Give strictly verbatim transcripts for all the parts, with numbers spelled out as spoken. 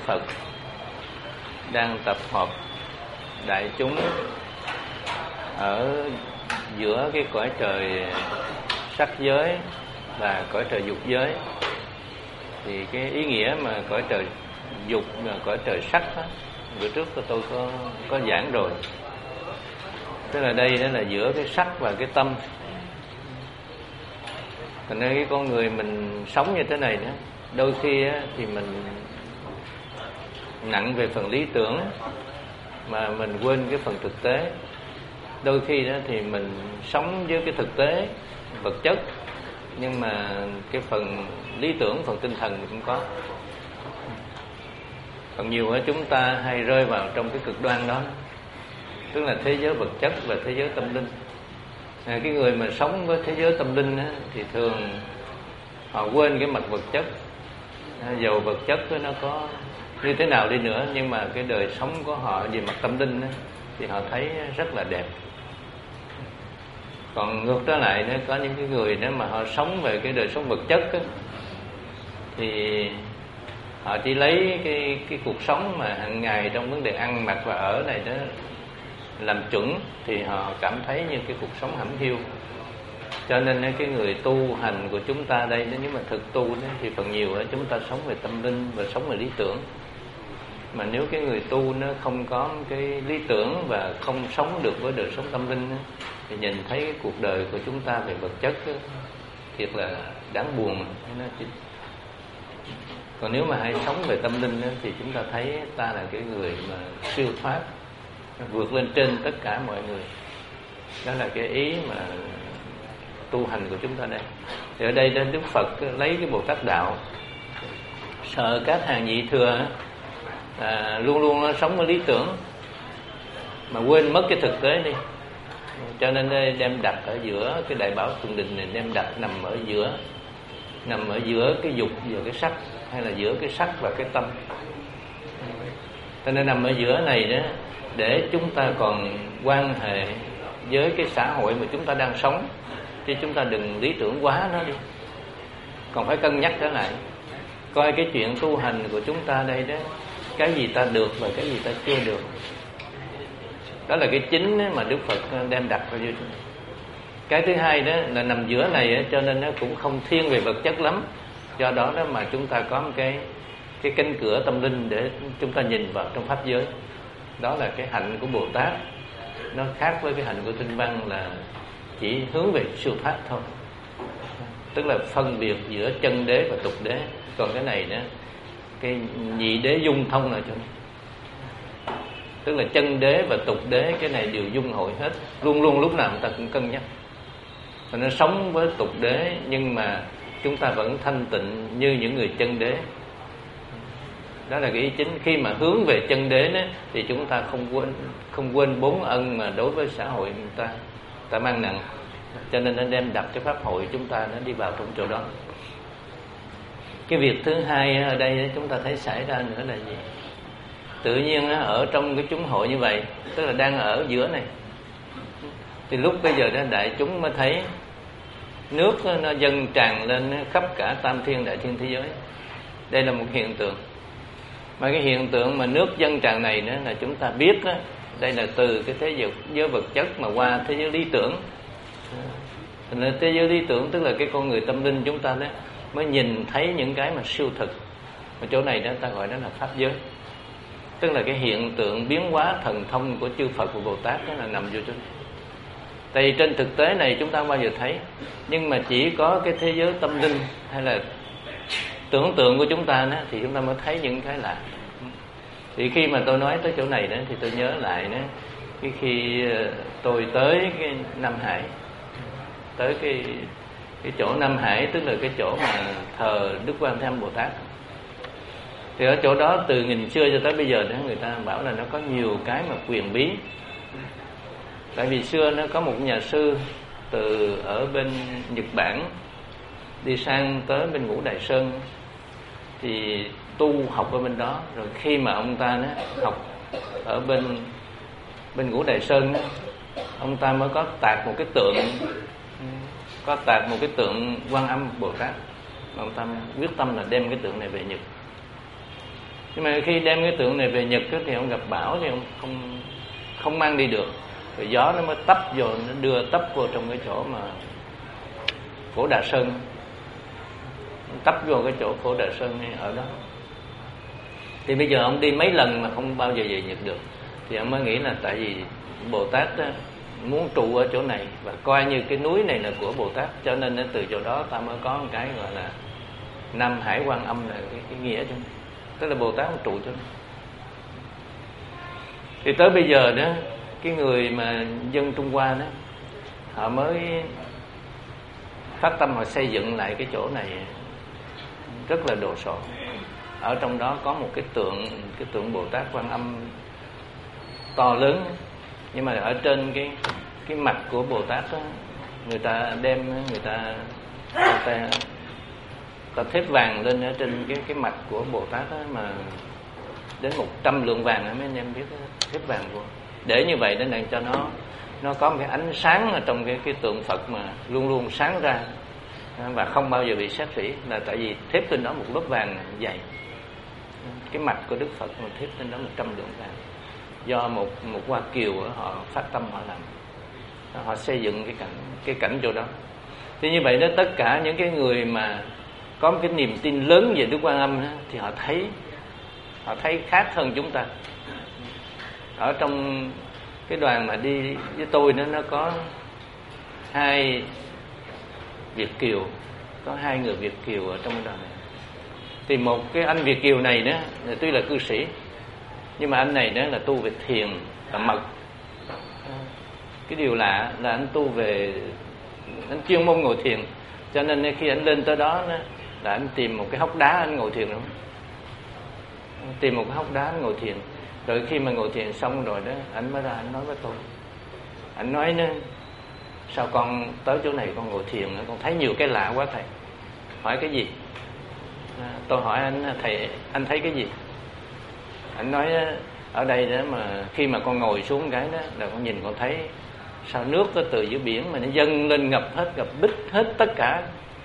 Phật đang tập hợp đại chúng ở giữa cái cõi trời sắc giới và cõi trời dục giới. Thì cái ý nghĩa mà cõi trời dục và cõi trời sắc đó, bữa trước tôi có có giảng rồi. Tức là đây đó là giữa cái sắc và cái tâm. Thành ra cái con người mình sống như thế này đó, đôi khi á, thì mình nặng về phần lý tưởng mà mình quên cái phần thực tế. Đôi khi đó thì mình sống với cái thực tế vật chất, nhưng mà cái phần lý tưởng, phần tinh thần cũng có. Còn nhiều á, chúng ta hay rơi vào trong cái cực đoan đó, tức là thế giới vật chất và thế giới tâm linh. À, cái người mà sống với thế giới tâm linh á, thì thường họ quên cái mặt vật chất. À, dầu vật chất nó có như thế nào đi nữa, nhưng mà cái đời sống của họ về mặt tâm linh á, thì họ thấy rất là đẹp. Còn ngược trở lại nữa, có những cái người nếu mà họ sống về cái đời sống vật chất á, thì họ chỉ lấy cái cái cuộc sống mà hàng ngày trong vấn đề ăn mặc và ở này đó làm chuẩn, thì họ cảm thấy như cái cuộc sống hẩm hiu. Cho nên cái người tu hành của chúng ta đây, nếu mà thực tu đó, thì phần nhiều đó, chúng ta sống về tâm linh và sống về lý tưởng. Mà nếu cái người tu nó không có cái lý tưởng và không sống được với đời sống tâm linh đó, thì nhìn thấy cái cuộc đời của chúng ta về vật chất đó, thiệt là đáng buồn. Còn nếu mà hay sống về tâm linh đó, thì chúng ta thấy ta là cái người mà siêu thoát, vượt lên trên tất cả mọi người. Đó là cái ý mà tu hành của chúng ta đây. Thì ở đây Đức Phật lấy cái Bồ Tát đạo, sợ các hàng nhị thừa à, luôn luôn nó sống với lý tưởng mà quên mất cái thực tế đi. Cho nên đây đem đặt ở giữa cái đại bảo thượng định này, đem đặt nằm ở giữa, nằm ở giữa cái dục và cái sắc, hay là giữa cái sắc và cái tâm. Cho nên nằm ở giữa này đó, để chúng ta còn quan hệ với cái xã hội mà chúng ta đang sống, chứ chúng ta đừng lý tưởng quá nó đi. Còn phải cân nhắc trở lại, coi cái chuyện tu hành của chúng ta đây đó, cái gì ta được và cái gì ta chưa được. Đó là cái chính mà Đức Phật đem đặt ra cho chúng ta. Cái thứ hai đó là nằm giữa này, cho nên nó cũng không thiên về vật chất lắm. Do đó đó mà chúng ta có một cái cái cánh cửa tâm linh để chúng ta nhìn vào trong pháp giới. Đó là cái hạnh của Bồ Tát. Nó khác với cái hạnh của Tinh Văn là chỉ hướng về siêu thoát thôi. Tức là phân biệt giữa chân đế và tục đế. Còn cái này đó, cái nhị đế dung thông là cho nên. Tức là chân đế và tục đế, cái này đều dung hội hết. Luôn luôn lúc nào người ta cũng cân nhắc. Và nó sống với tục đế, nhưng mà chúng ta vẫn thanh tịnh như những người chân đế. Đó là cái ý chính. Khi mà hướng về chân đế đó, thì chúng ta không quên không quên bốn ân mà đối với xã hội người ta ta mang nặng. Cho nên nó đem đặt cái pháp hội chúng ta nó đi vào trong chỗ đó. Cái việc thứ hai ở đây chúng ta thấy xảy ra nữa là gì? Tự nhiên ở trong cái chúng hội như vậy, tức là đang ở giữa này, thì lúc bây giờ đó đại chúng mới thấy nước nó dâng tràn lên khắp cả tam thiên đại thiên thế giới. Đây là một hiện tượng. Mà cái hiện tượng mà nước dâng tràn này nữa là chúng ta biết đó, đây là từ cái thế giới, giới vật chất mà qua thế giới lý tưởng. Thành ra thế giới lý tưởng tức là cái con người tâm linh chúng ta đó mới nhìn thấy những cái mà siêu thực. Ở chỗ này đó ta gọi đó là pháp giới. Tức là cái hiện tượng biến hóa thần thông của chư Phật và Bồ Tát đó là nằm vô chỗ này. Tại vì trên thực tế này chúng ta không bao giờ thấy, nhưng mà chỉ có cái thế giới tâm linh hay là tưởng tượng của chúng ta đó, thì chúng ta mới thấy những cái lạ. Thì khi mà tôi nói tới chỗ này đó, thì tôi nhớ lại đó, cái khi tôi tới cái Nam Hải, tới cái cái chỗ Nam Hải, tức là cái chỗ mà thờ Đức Quan Thế Âm Bồ Tát. Thì ở chỗ đó từ nghìn xưa cho tới bây giờ đó, người ta bảo là nó có nhiều cái mà quyền bí. Tại vì xưa nó có một nhà sư từ ở bên Nhật Bản đi sang tới bên Ngũ Đài Sơn, thì tu học ở bên đó. Rồi khi mà ông ta đó, học ở bên bên Ngũ Đài Sơn đó, ông ta mới có tạc một cái tượng, có tạc một cái tượng Quan Âm Bồ Tát. Ông ta quyết tâm là đem cái tượng này về Nhật. Nhưng mà khi đem cái tượng này về Nhật thì ông gặp bão thì ông không không mang đi được, rồi gió nó mới tấp vô, nó đưa tấp vô trong cái chỗ mà Phổ Đà Sơn, tấp vô cái chỗ Phổ Đà Sơn ở đó. Thì bây giờ ông đi mấy lần mà không bao giờ về Nhật được, thì ông mới nghĩ là tại vì Bồ Tát á, muốn trụ ở chỗ này và coi như cái núi này là của Bồ Tát, cho nên từ chỗ đó ta mới có một cái gọi là Nam Hải Quan Âm, là cái, cái nghĩa cho, tức là Bồ Tát trụ cho. Thì tới bây giờ đó, cái người mà dân Trung Hoa đó, họ mới phát tâm họ xây dựng lại cái chỗ này rất là đồ sộ. Ở trong đó có một cái tượng, cái tượng Bồ Tát Quan Âm to lớn, nhưng mà ở trên cái cái mặt của Bồ Tát đó, người ta đem người ta người ta, ta thép vàng lên ở trên cái cái mặt của Bồ Tát đó, mà đến một trăm lượng vàng đó, mấy anh em biết đó, thép vàng vô, để như vậy để làm cho nó nó có một cái ánh sáng ở trong cái cái tượng Phật mà luôn luôn sáng ra và không bao giờ bị sát rỉ, là tại vì thép trên đó một lớp vàng dày. Cái mặt của Đức Phật mà thép trên đó một trăm lượng vàng, do một một Hoa Kiều họ phát tâm họ làm, họ xây dựng cái cảnh cái cảnh chỗ đó. Thì như vậy đó, tất cả những cái người mà có một cái niềm tin lớn về Đức Quan Âm đó, thì họ thấy họ thấy khác hơn chúng ta. Ở trong cái đoàn mà đi với tôi đó, nó có hai Việt kiều, có hai người Việt kiều ở trong cái đoàn này. Thì một cái anh Việt kiều này đó, tuy là cư sĩ, nhưng mà anh này đó là tu về thiền và mật. Cái điều lạ là anh tu về, anh chuyên môn ngồi thiền, cho nên khi anh lên tới đó, đó là anh tìm một cái hốc đá anh ngồi thiền đúng không? Tìm một cái hốc đá anh ngồi thiền. Rồi khi mà ngồi thiền xong rồi đó, anh mới ra anh nói với tôi. Anh nói nữa, sao con tới chỗ này con ngồi thiền, con thấy nhiều cái lạ quá thầy. Hỏi cái gì? À, tôi hỏi anh, thầy anh thấy cái gì? Anh nói ở đây đó mà khi mà con ngồi xuống cái đó là con nhìn con thấy sao nước nó từ dưới biển mà nó dâng lên ngập hết, ngập bít hết tất cả.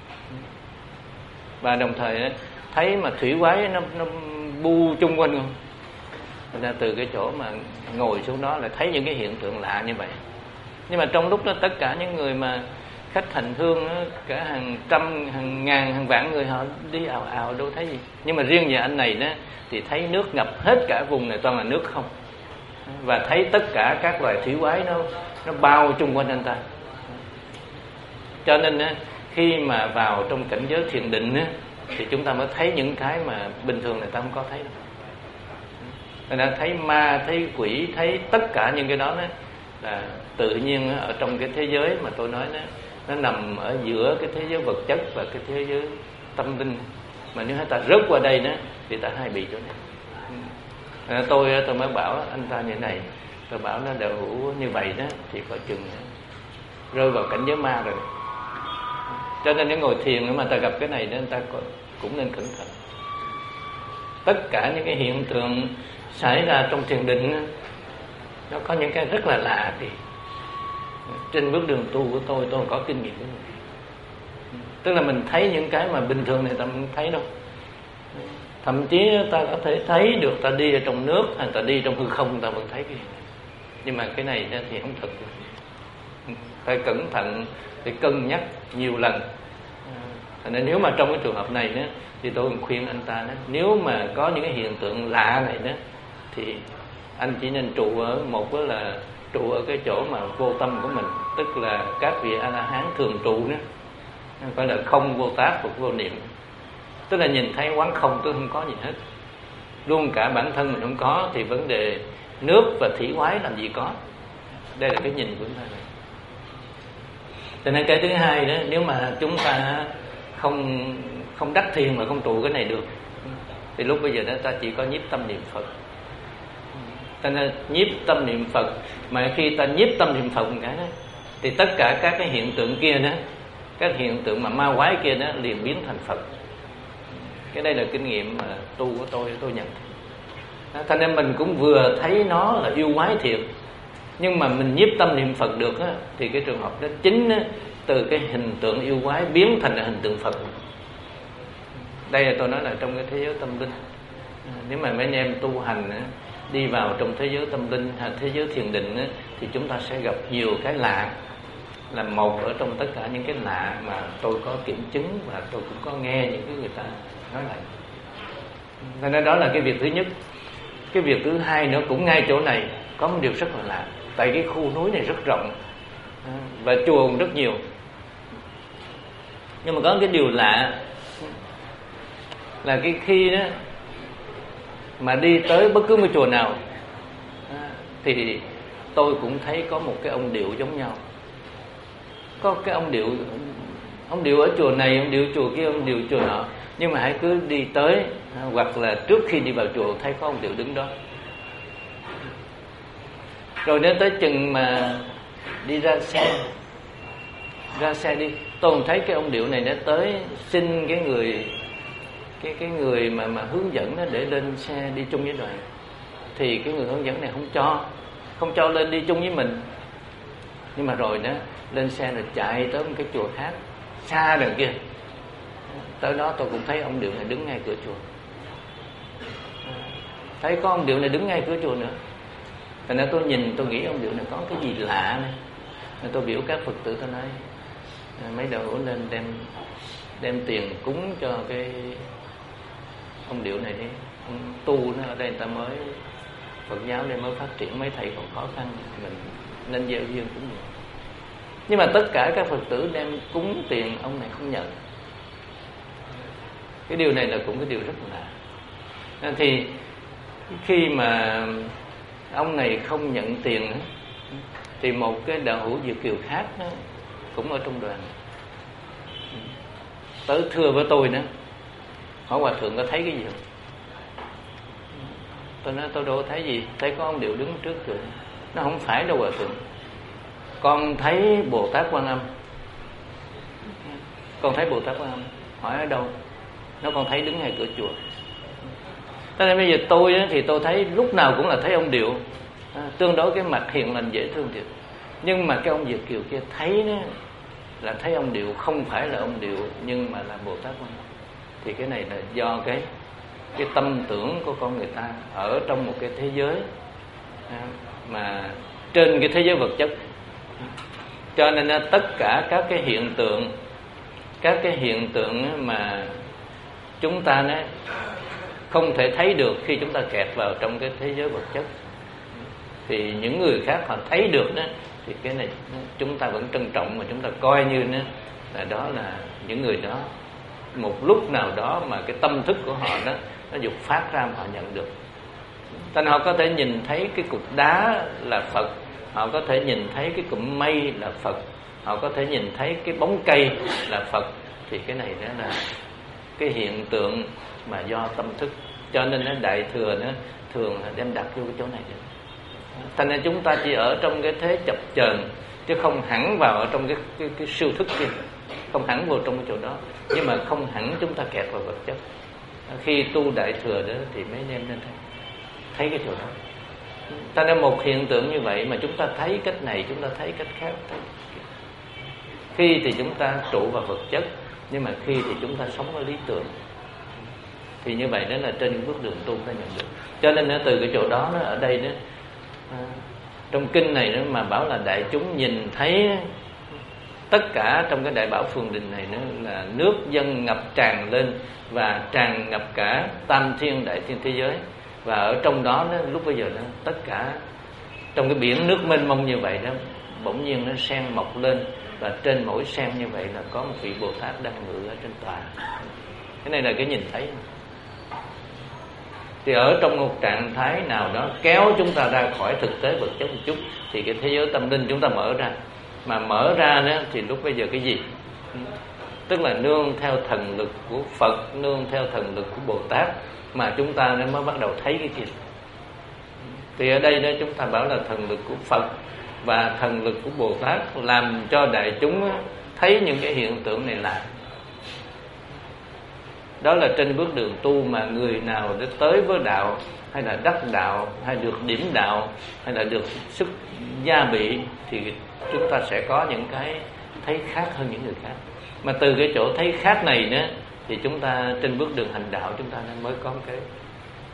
Và đồng thời thấy mà thủy quái nó nó bu chung quanh không. Thành ra từ cái chỗ mà ngồi xuống đó là thấy những cái hiện tượng lạ như vậy. Nhưng mà trong lúc đó tất cả những người mà khách hành hương đó, cả hàng trăm, hàng ngàn, hàng vạn người họ đi ào ào đâu thấy gì. Nhưng mà riêng về anh này đó thì thấy nước ngập hết cả vùng này, toàn là nước không. Và thấy tất cả các loài thủy quái nó nó bao chung quanh anh ta. Cho nên á, khi mà vào trong cảnh giới thiền định á, thì chúng ta mới thấy những cái mà bình thường người ta không có thấy đâu. Người ta thấy ma, thấy quỷ, thấy tất cả những cái đó, đó là tự nhiên ở trong cái thế giới mà tôi nói đó, nó nằm ở giữa cái thế giới vật chất và cái thế giới tâm linh. Mà nếu ta rớt qua đây đó thì ta hay bị chỗ này. À, tôi tôi mới bảo anh ta như này, tôi bảo nó đều hữu như vậy đó thì coi chừng rơi vào cảnh giới ma rồi. Cho nên nếu ngồi thiền mà ta gặp cái này đó, người ta cũng nên cẩn thận. Tất cả những cái hiện tượng xảy ra trong thiền định nó có những cái rất là lạ. Thì trên bước đường tu của tôi, tôi có kinh nghiệm với mình. Tức là mình thấy những cái mà bình thường này ta không thấy đâu. Thậm chí ta có thể thấy được, ta đi ở trong nước hay ta đi trong hư không ta vẫn thấy cái này. Nhưng mà cái này thì không thật. Phải cẩn thận, phải cân nhắc nhiều lần. Nên nếu mà trong cái trường hợp này đó, thì tôi khuyên anh ta đó, nếu mà có những cái hiện tượng lạ này đó, thì anh chỉ nên trụ ở một đó là trụ ở cái chỗ mà vô tâm của mình, tức là các vị A La Hán thường trụ đó, phải là không vô tác hoặc vô niệm, tức là nhìn thấy quán không, tôi không có gì hết, luôn cả bản thân mình không có, thì vấn đề nước và thủy quái làm gì có. Đây là cái nhìn của chúng ta. Cho nên cái thứ hai đó, nếu mà chúng ta không không đắc thiền mà không trụ cái này được, thì lúc bây giờ đó ta chỉ có nhiếp tâm niệm Phật. Ta nên nhiếp tâm niệm Phật, mà khi ta nhiếp tâm niệm Phật một cái đó, thì tất cả các cái hiện tượng kia đó, các hiện tượng mà ma quái kia đó liền biến thành Phật. Cái đây là kinh nghiệm mà tu của tôi, tôi nhận. Thành nên mình cũng vừa thấy nó là yêu quái thiệt, nhưng mà mình nhiếp tâm niệm Phật được á, thì cái trường hợp đó chính á, từ cái hình tượng yêu quái biến thành là hình tượng Phật. Đây là tôi nói là trong cái thế giới tâm linh. Nếu mà mấy anh em tu hành đi vào trong thế giới tâm linh hay thế giới thiền định thì chúng ta sẽ gặp nhiều cái lạ, là một ở trong tất cả những cái lạ mà tôi có kiểm chứng và tôi cũng có nghe những cái người ta nói lại. Cho nên đó là cái việc thứ nhất. Cái việc thứ hai nữa cũng ngay chỗ này có một điều rất là lạ. Tại cái khu núi này rất rộng và chùa cũng rất nhiều, nhưng mà có cái điều lạ là cái khi đó mà đi tới bất cứ một chùa nào thì tôi cũng thấy có một cái ông điệu giống nhau. Có cái ông điệu, ông điệu ở chùa này, ông điệu chùa kia, ông điệu chùa nọ. Nhưng mà hãy cứ đi tới hoặc là trước khi đi vào chùa thấy có ông điệu đứng đó. Rồi đến tới chừng mà đi ra xe, ra xe đi, tôi còn thấy cái ông điệu này nó tới xin cái người cái cái người mà mà hướng dẫn nó để lên xe đi chung với đoàn. Thì cái người hướng dẫn này không cho, không cho lên đi chung với mình. Nhưng mà rồi đó lên xe rồi chạy tới một cái chùa khác xa đằng kia. Tới đó tôi cũng thấy ông điệu này đứng ngay cửa chùa. Thấy có ông điệu này đứng ngay cửa chùa nữa. Thành ra tôi nhìn tôi nghĩ ông điệu này có cái gì lạ này. Nên tôi biểu các Phật tử tôi nói mấy đầu lên đem đem tiền cúng cho cái ông điệu này đi. Ông tu nó ở đây người ta mới, Phật giáo đây mới phát triển, mấy thầy còn khó khăn, mình nên gieo duyên cúng nhiều. Nhưng mà tất cả các Phật tử đem cúng tiền ông này không nhận. Cái điều này là cũng cái điều rất là lạ. Thì khi mà ông này không nhận tiền thì một cái đạo hữu Việt kiều khác đó, cũng ở trong đoàn tới thưa với tôi nữa, hỏi hòa thượng có thấy cái gì không? Tôi nói tôi đâu thấy gì, thấy có ông điệu đứng trước cửa. Nó không phải đâu hòa thượng, con thấy Bồ Tát Quan Âm. Con thấy Bồ Tát Quan Âm. Hỏi ở đâu? Nó con thấy đứng ngay cửa chùa. Cho nên bây giờ tôi thì tôi thấy lúc nào cũng là thấy ông điệu, à, tương đối cái mặt hiền lành dễ thương thiệt. Nhưng mà cái ông Việt kiều kia thấy đó, là thấy ông điệu không phải là ông điệu nhưng mà là Bồ Tát Quan Âm. Thì cái này là do cái cái tâm tưởng của con người ta ở trong một cái thế giới à, mà trên cái thế giới vật chất. Cho nên là tất cả các cái hiện tượng, các cái hiện tượng mà chúng ta nó không thể thấy được khi chúng ta kẹt vào trong cái thế giới vật chất, thì những người khác họ thấy được đó, thì cái này chúng ta vẫn trân trọng, mà chúng ta coi như đó là đó là những người đó một lúc nào đó mà cái tâm thức của họ đó nó dục phát ra mà họ nhận được. Nên họ có thể nhìn thấy cái cục đá là Phật, họ có thể nhìn thấy cái cụm mây là Phật, họ có thể nhìn thấy cái bóng cây là Phật. Thì cái này đó là cái hiện tượng mà do tâm thức. Cho nên nó Đại Thừa nó thường là đem đặt vô cái chỗ này được. Thành ra chúng ta chỉ ở trong cái thế chập chờn, chứ không hẳn vào ở trong cái, cái, cái siêu thức kia, không hẳn vào trong cái chỗ đó, nhưng mà không hẳn chúng ta kẹt vào vật chất. Khi tu Đại Thừa đó thì mấy anh em nên thấy, thấy cái chỗ đó. Ta nên một hiện tượng như vậy mà chúng ta thấy cách này, chúng ta thấy cách khác. Thấy. Khi thì chúng ta trụ vào vật chất, nhưng mà khi thì chúng ta sống ở lý tưởng. Thì như vậy đó là trên bước đường tu ta nhận được. Cho nên nó từ cái chỗ đó nó ở đây đó, à, trong kinh này đó mà bảo là đại chúng nhìn thấy tất cả trong cái Đại Bảo Phường Đình này nữa là nước dâng ngập tràn lên và tràn ngập cả tam thiên đại thiên thế giới. Và ở trong đó, đó lúc bây giờ đó, tất cả trong cái biển nước mênh mông như vậy đó, bỗng nhiên nó sen mọc lên, và trên mỗi sen như vậy là có một vị Bồ Tát đang ngự ở trên tòa. Cái này là cái nhìn thấy. Thì ở trong một trạng thái nào đó kéo chúng ta ra khỏi thực tế vật chất một chút, thì cái thế giới tâm linh chúng ta mở ra. Mà mở ra đó thì lúc bây giờ cái gì? Tức là nương theo thần lực của Phật, nương theo thần lực của Bồ Tát mà chúng ta mới bắt đầu thấy cái kia. Thì ở đây đó chúng ta bảo là thần lực của Phật và thần lực của Bồ Tát làm cho đại chúng thấy những cái hiện tượng này là. Đó là trên bước đường tu mà người nào để tới với đạo, hay là đắc đạo, hay được điểm đạo, hay là được sức gia bị, thì chúng ta sẽ có những cái thấy khác hơn những người khác. Mà từ cái chỗ thấy khác này nữa thì chúng ta trên bước đường hành đạo chúng ta mới có cái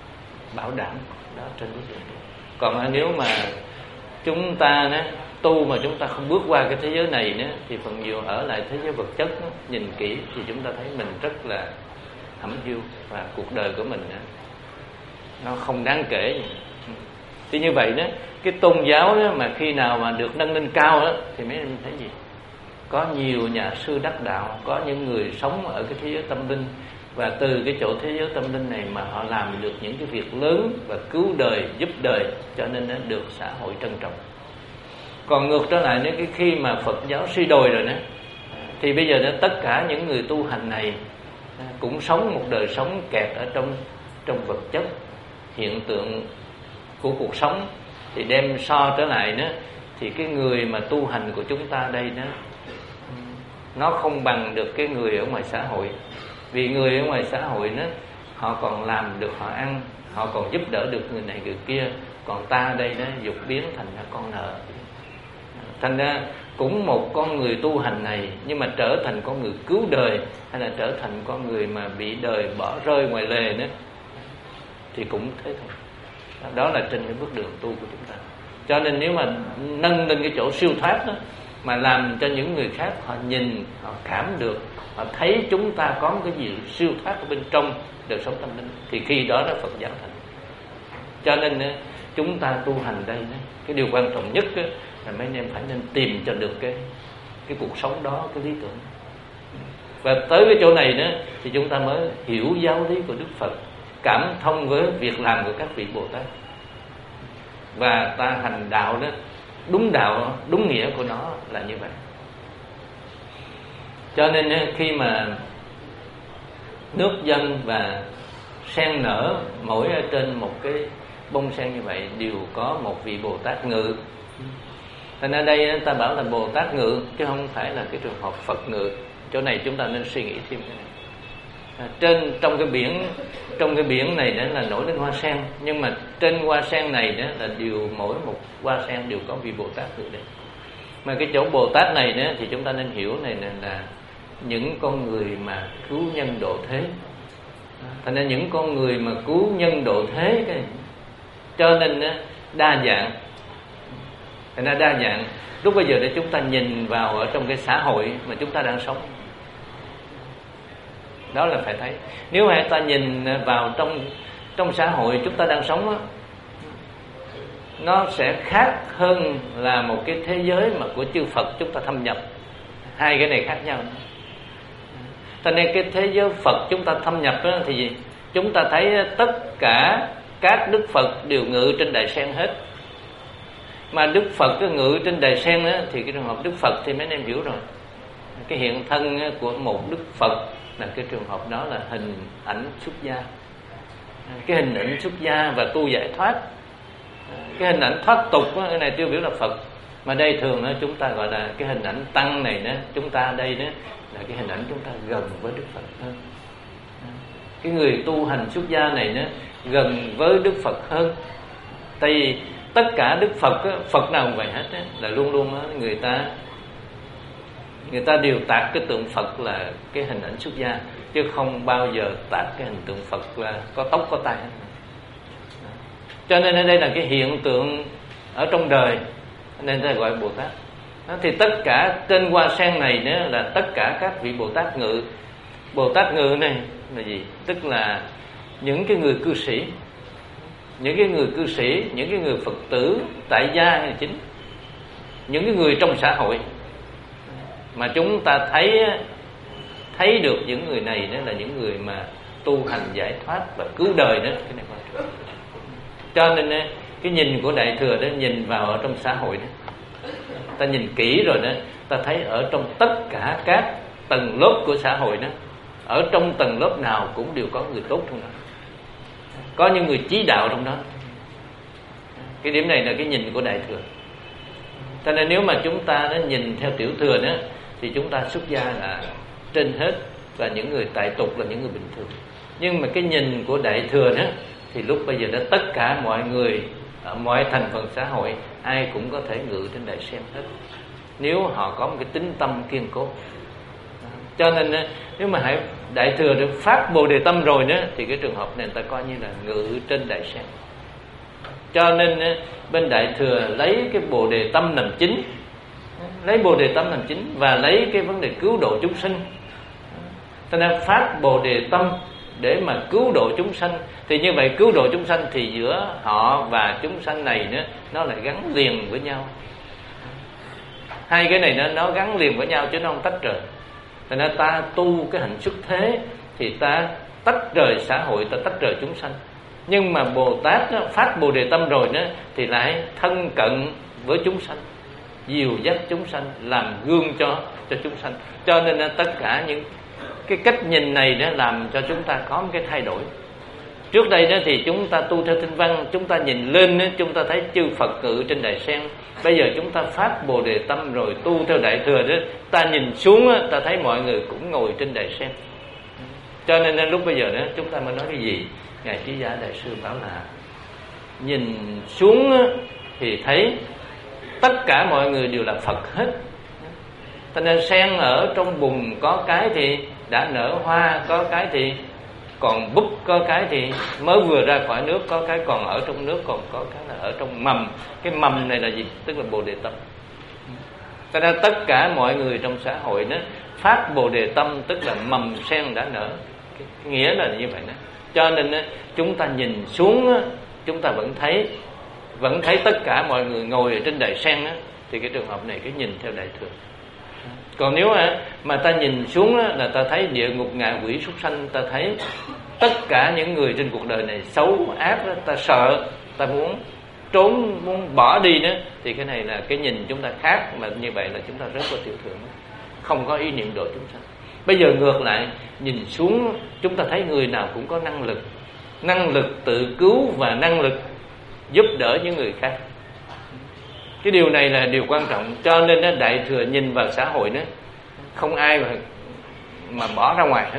bảo đảm đó trên bước đường tu. Còn nếu mà chúng ta đó, tu mà chúng ta không bước qua cái thế giới này nữa, thì phần nhiều ở lại thế giới vật chất đó, nhìn kỹ thì chúng ta thấy mình rất là hẩm hiu, và cuộc đời của mình đó, nó không đáng kể gì. Thì như vậy đó, cái tôn giáo đó mà khi nào mà được nâng lên cao đó, thì mấy em thấy gì? Có nhiều nhà sư đắc đạo, có những người sống ở cái thế giới tâm linh, và từ cái chỗ thế giới tâm linh này mà họ làm được những cái việc lớn và cứu đời, giúp đời, cho nên nó được xã hội trân trọng. Còn ngược trở lại, nếu cái khi mà Phật giáo suy đồi rồi đó, thì bây giờ đó, tất cả những người tu hành này cũng sống một đời sống kẹt ở trong trong vật chất, hiện tượng của cuộc sống, thì đem so trở lại đó, thì cái người mà tu hành của chúng ta đây đó, nó không bằng được cái người ở ngoài xã hội. Vì người ở ngoài xã hội đó, họ còn làm được, họ ăn, họ còn giúp đỡ được người này người kia. Còn ta đây đó, dục biến thành ra con nợ. Thành ra cũng một con người tu hành này, nhưng mà trở thành con người cứu đời, hay là trở thành con người mà bị đời bỏ rơi ngoài lề nữa, thì cũng thế thôi. Đó là trên cái bước đường tu của chúng ta. Cho nên nếu mà nâng lên cái chỗ siêu thoát đó, mà làm cho những người khác họ nhìn, họ cảm được, họ thấy chúng ta có một cái gì siêu thoát ở bên trong đời sống tâm linh, thì khi đó là Phật giáo thành. Cho nên chúng ta tu hành đây, cái điều quan trọng nhất là mấy anh em phải nên tìm cho được cái cái cuộc sống đó, cái lý tưởng. Và tới cái chỗ này đó, thì chúng ta mới hiểu giáo lý của Đức Phật, cảm thông với việc làm của các vị Bồ Tát, và ta hành đạo đó đúng đạo, đúng nghĩa của nó là như vậy. Cho nên khi mà nước dân và sen nở, mỗi ở trên một cái bông sen như vậy đều có một vị Bồ Tát ngự. Thành ở đây ta bảo là Bồ Tát ngự, chứ không phải là cái trường hợp Phật ngự. Chỗ này chúng ta nên suy nghĩ thêm cái này. À, trên trong cái biển trong cái biển này đó là nổi lên hoa sen, nhưng mà trên hoa sen này đó là đều mỗi một hoa sen đều có vị Bồ Tát ngự đây. Mà cái chỗ Bồ Tát này đó thì chúng ta nên hiểu này là, là những con người mà cứu nhân độ thế. Thành ra những con người mà cứu nhân độ thế cái, cho nên đó, đa dạng. Thành ra đa dạng. Lúc bây giờ để chúng ta nhìn vào ở trong cái xã hội mà chúng ta đang sống, đó là phải thấy. Nếu mà ta nhìn vào trong trong xã hội chúng ta đang sống đó, nó sẽ khác hơn là một cái thế giới mà của chư Phật chúng ta thâm nhập. Hai cái này khác nhau. Cho nên cái thế giới Phật chúng ta thâm nhập đó, thì gì? Chúng ta thấy tất cả các Đức Phật đều ngự trên đài sen hết. Mà Đức Phật cái ngự trên đài sen đó, thì cái trường hợp Đức Phật thì mấy anh em hiểu rồi. Cái hiện thân của một Đức Phật là cái trường hợp đó là hình ảnh xuất gia. Cái hình ảnh xuất gia và tu giải thoát. Cái hình ảnh thoát tục đó, cái này tiêu biểu là Phật. Mà đây thường đó, chúng ta gọi là cái hình ảnh tăng này đó, chúng ta đây đó là cái hình ảnh chúng ta gần với Đức Phật hơn. Cái người tu hành xuất gia này đó gần với Đức Phật hơn. Tại vì tất cả Đức Phật đó, Phật nào cũng vậy hết đó, là luôn luôn đó, người ta người ta đều tạc cái tượng Phật là cái hình ảnh xuất gia, chứ không bao giờ tạc cái hình tượng Phật là có tóc có tai. Cho nên ở đây là cái hiện tượng ở trong đời, nên ta gọi Bồ Tát. Đó, thì tất cả trên hoa sen này đó là tất cả các vị Bồ Tát ngự. Bồ Tát ngự này là gì? Tức là những cái người cư sĩ, những cái người cư sĩ, những cái người Phật tử tại gia là chính, những cái người trong xã hội mà chúng ta thấy thấy được những người này đó là những người mà tu hành giải thoát và cứu đời đó. Cái này quan trọng. Cho nên cái nhìn của Đại Thừa đó, nhìn vào ở trong xã hội đó, ta nhìn kỹ rồi đó, ta thấy ở trong tất cả các tầng lớp của xã hội đó, ở trong tầng lớp nào cũng đều có người tốt trong đó, có những người chí đạo trong đó. Cái điểm này là cái nhìn của Đại Thừa. Cho nên nếu mà chúng ta đó nhìn theo Tiểu Thừa đó, thì chúng ta xuất gia là trên hết, và những người tại tục là những người bình thường. Nhưng mà cái nhìn của Đại Thừa đó, thì lúc bây giờ đó tất cả mọi người ở mọi thành phần xã hội ai cũng có thể ngự trên đài sen hết, nếu họ có một cái tính tâm kiên cố. Cho nên nếu mà hãy đại thừa được phát bồ đề tâm rồi đó, thì cái trường hợp này người ta coi như là ngự trên đại sen. Cho nên bên đại thừa lấy cái bồ đề tâm làm chính, lấy bồ đề tâm làm chính và lấy cái vấn đề cứu độ chúng sinh. Cho nên phát bồ đề tâm để mà cứu độ chúng sanh. Thì như vậy cứu độ chúng sanh thì giữa họ và chúng sanh này nữa, nó lại gắn liền với nhau. Hai cái này nó, nó gắn liền với nhau chứ nó không tách rời. Cho nên ta tu cái hạnh xuất thế thì ta tách rời xã hội, ta tách rời chúng sanh. Nhưng mà Bồ Tát đó, phát bồ đề tâm rồi đó, thì lại thân cận với chúng sanh, dìu dắt chúng sanh, làm gương cho cho chúng sanh. Cho nên là tất cả những cái cách nhìn này đó làm cho chúng ta có một cái thay đổi. Trước đây đó thì chúng ta tu theo tinh văn, chúng ta nhìn lên đó, chúng ta thấy chư Phật ngự trên đài sen. Bây giờ chúng ta phát bồ đề tâm rồi tu theo đại thừa đó, ta nhìn xuống đó, ta thấy mọi người cũng ngồi trên đài sen. Cho nên, nên lúc bây giờ đó chúng ta mới nói cái gì? Ngài Trí Giả Đại Sư bảo là nhìn xuống đó, thì thấy tất cả mọi người đều là Phật hết. Cho nên sen ở trong bùn có cái thì đã nở hoa, có cái thì còn búp, có cái thì mới vừa ra khỏi nước, có cái còn ở trong nước, còn có cái là ở trong mầm. Cái mầm này là gì? Tức là bồ đề tâm. Cho nên tất cả mọi người trong xã hội đó phát bồ đề tâm, tức là mầm sen đã nở. Cái nghĩa là như vậy đó. Cho nên chúng ta nhìn xuống, chúng ta vẫn thấy vẫn thấy tất cả mọi người ngồi ở trên đài sen đó, thì cái trường hợp này cái nhìn theo đại thừa. Còn nếu mà ta nhìn xuống là ta thấy địa ngục, ngạ quỷ, súc sanh, ta thấy tất cả những người trên cuộc đời này xấu ác, ta sợ, ta muốn trốn, muốn bỏ đi nữa, thì cái này là cái nhìn chúng ta khác. Mà như vậy là chúng ta rất có tiểu thượng, không có ý niệm độ chúng sanh. Bây giờ ngược lại, nhìn xuống chúng ta thấy người nào cũng có năng lực, năng lực tự cứu và năng lực giúp đỡ những người khác. Cái điều này là điều quan trọng. Cho nên đó, đại thừa nhìn vào xã hội đó, không ai mà, mà bỏ ra ngoài hết.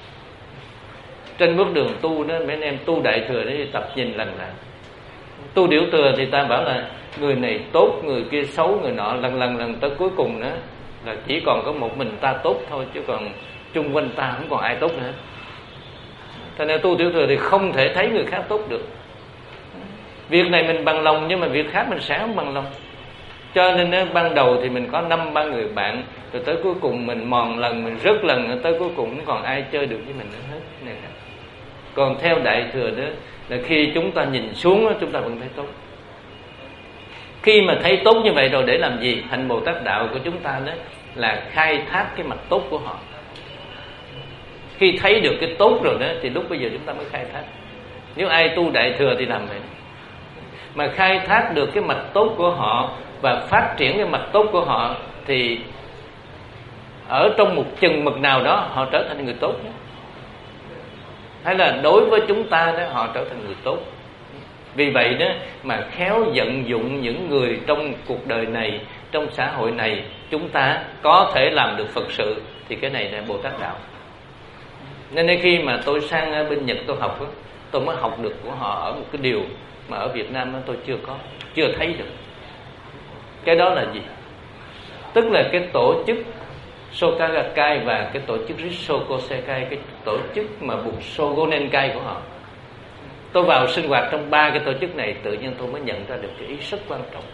Trên bước đường tu đó, mấy anh em tu đại thừa để tập nhìn lần lại. Tu điểu thừa thì ta bảo là người này tốt, người kia xấu, người nọ, lần lần lần tới cuối cùng đó là chỉ còn có một mình ta tốt thôi, chứ còn chung quanh ta không còn ai tốt nữa. Cho nên tu tiểu thừa thì không thể thấy người khác tốt được. Việc này mình bằng lòng, nhưng mà việc khác mình sẽ không bằng lòng. Cho nên ban đầu thì mình có năm ba người bạn, rồi tới cuối cùng mình mòn lần, mình rớt lần, tới cuối cùng không còn ai chơi được với mình nữa hết. Này nè. Còn theo đại thừa đó là khi chúng ta nhìn xuống chúng ta vẫn thấy tốt. Khi mà thấy tốt như vậy rồi để làm gì? Hành Bồ Tát đạo của chúng ta đó là khai thác cái mặt tốt của họ. Khi thấy được cái tốt rồi đó thì lúc bây giờ chúng ta mới khai thác. Nếu ai tu đại thừa thì làm vậy. Mà khai thác được cái mặt tốt của họ và phát triển cái mặt tốt của họ thì ở trong một chừng mực nào đó họ trở thành người tốt. Hay là đối với chúng ta đó họ trở thành người tốt. Vì vậy đó mà khéo vận dụng những người trong cuộc đời này, trong xã hội này, chúng ta có thể làm được Phật sự, thì cái này là Bồ Tát đạo. Nên khi mà tôi sang bên Nhật tôi học, tôi mới học được của họ ở một cái điều mà ở Việt Nam tôi chưa có, chưa thấy được. Cái đó là gì? Tức là cái tổ chức Soka-gakkai và cái tổ chức Ritsokosekai, cái tổ chức mà buộc Sogonenkai của họ. Tôi vào sinh hoạt trong ba cái tổ chức này, tự nhiên tôi mới nhận ra được cái ý rất quan trọng.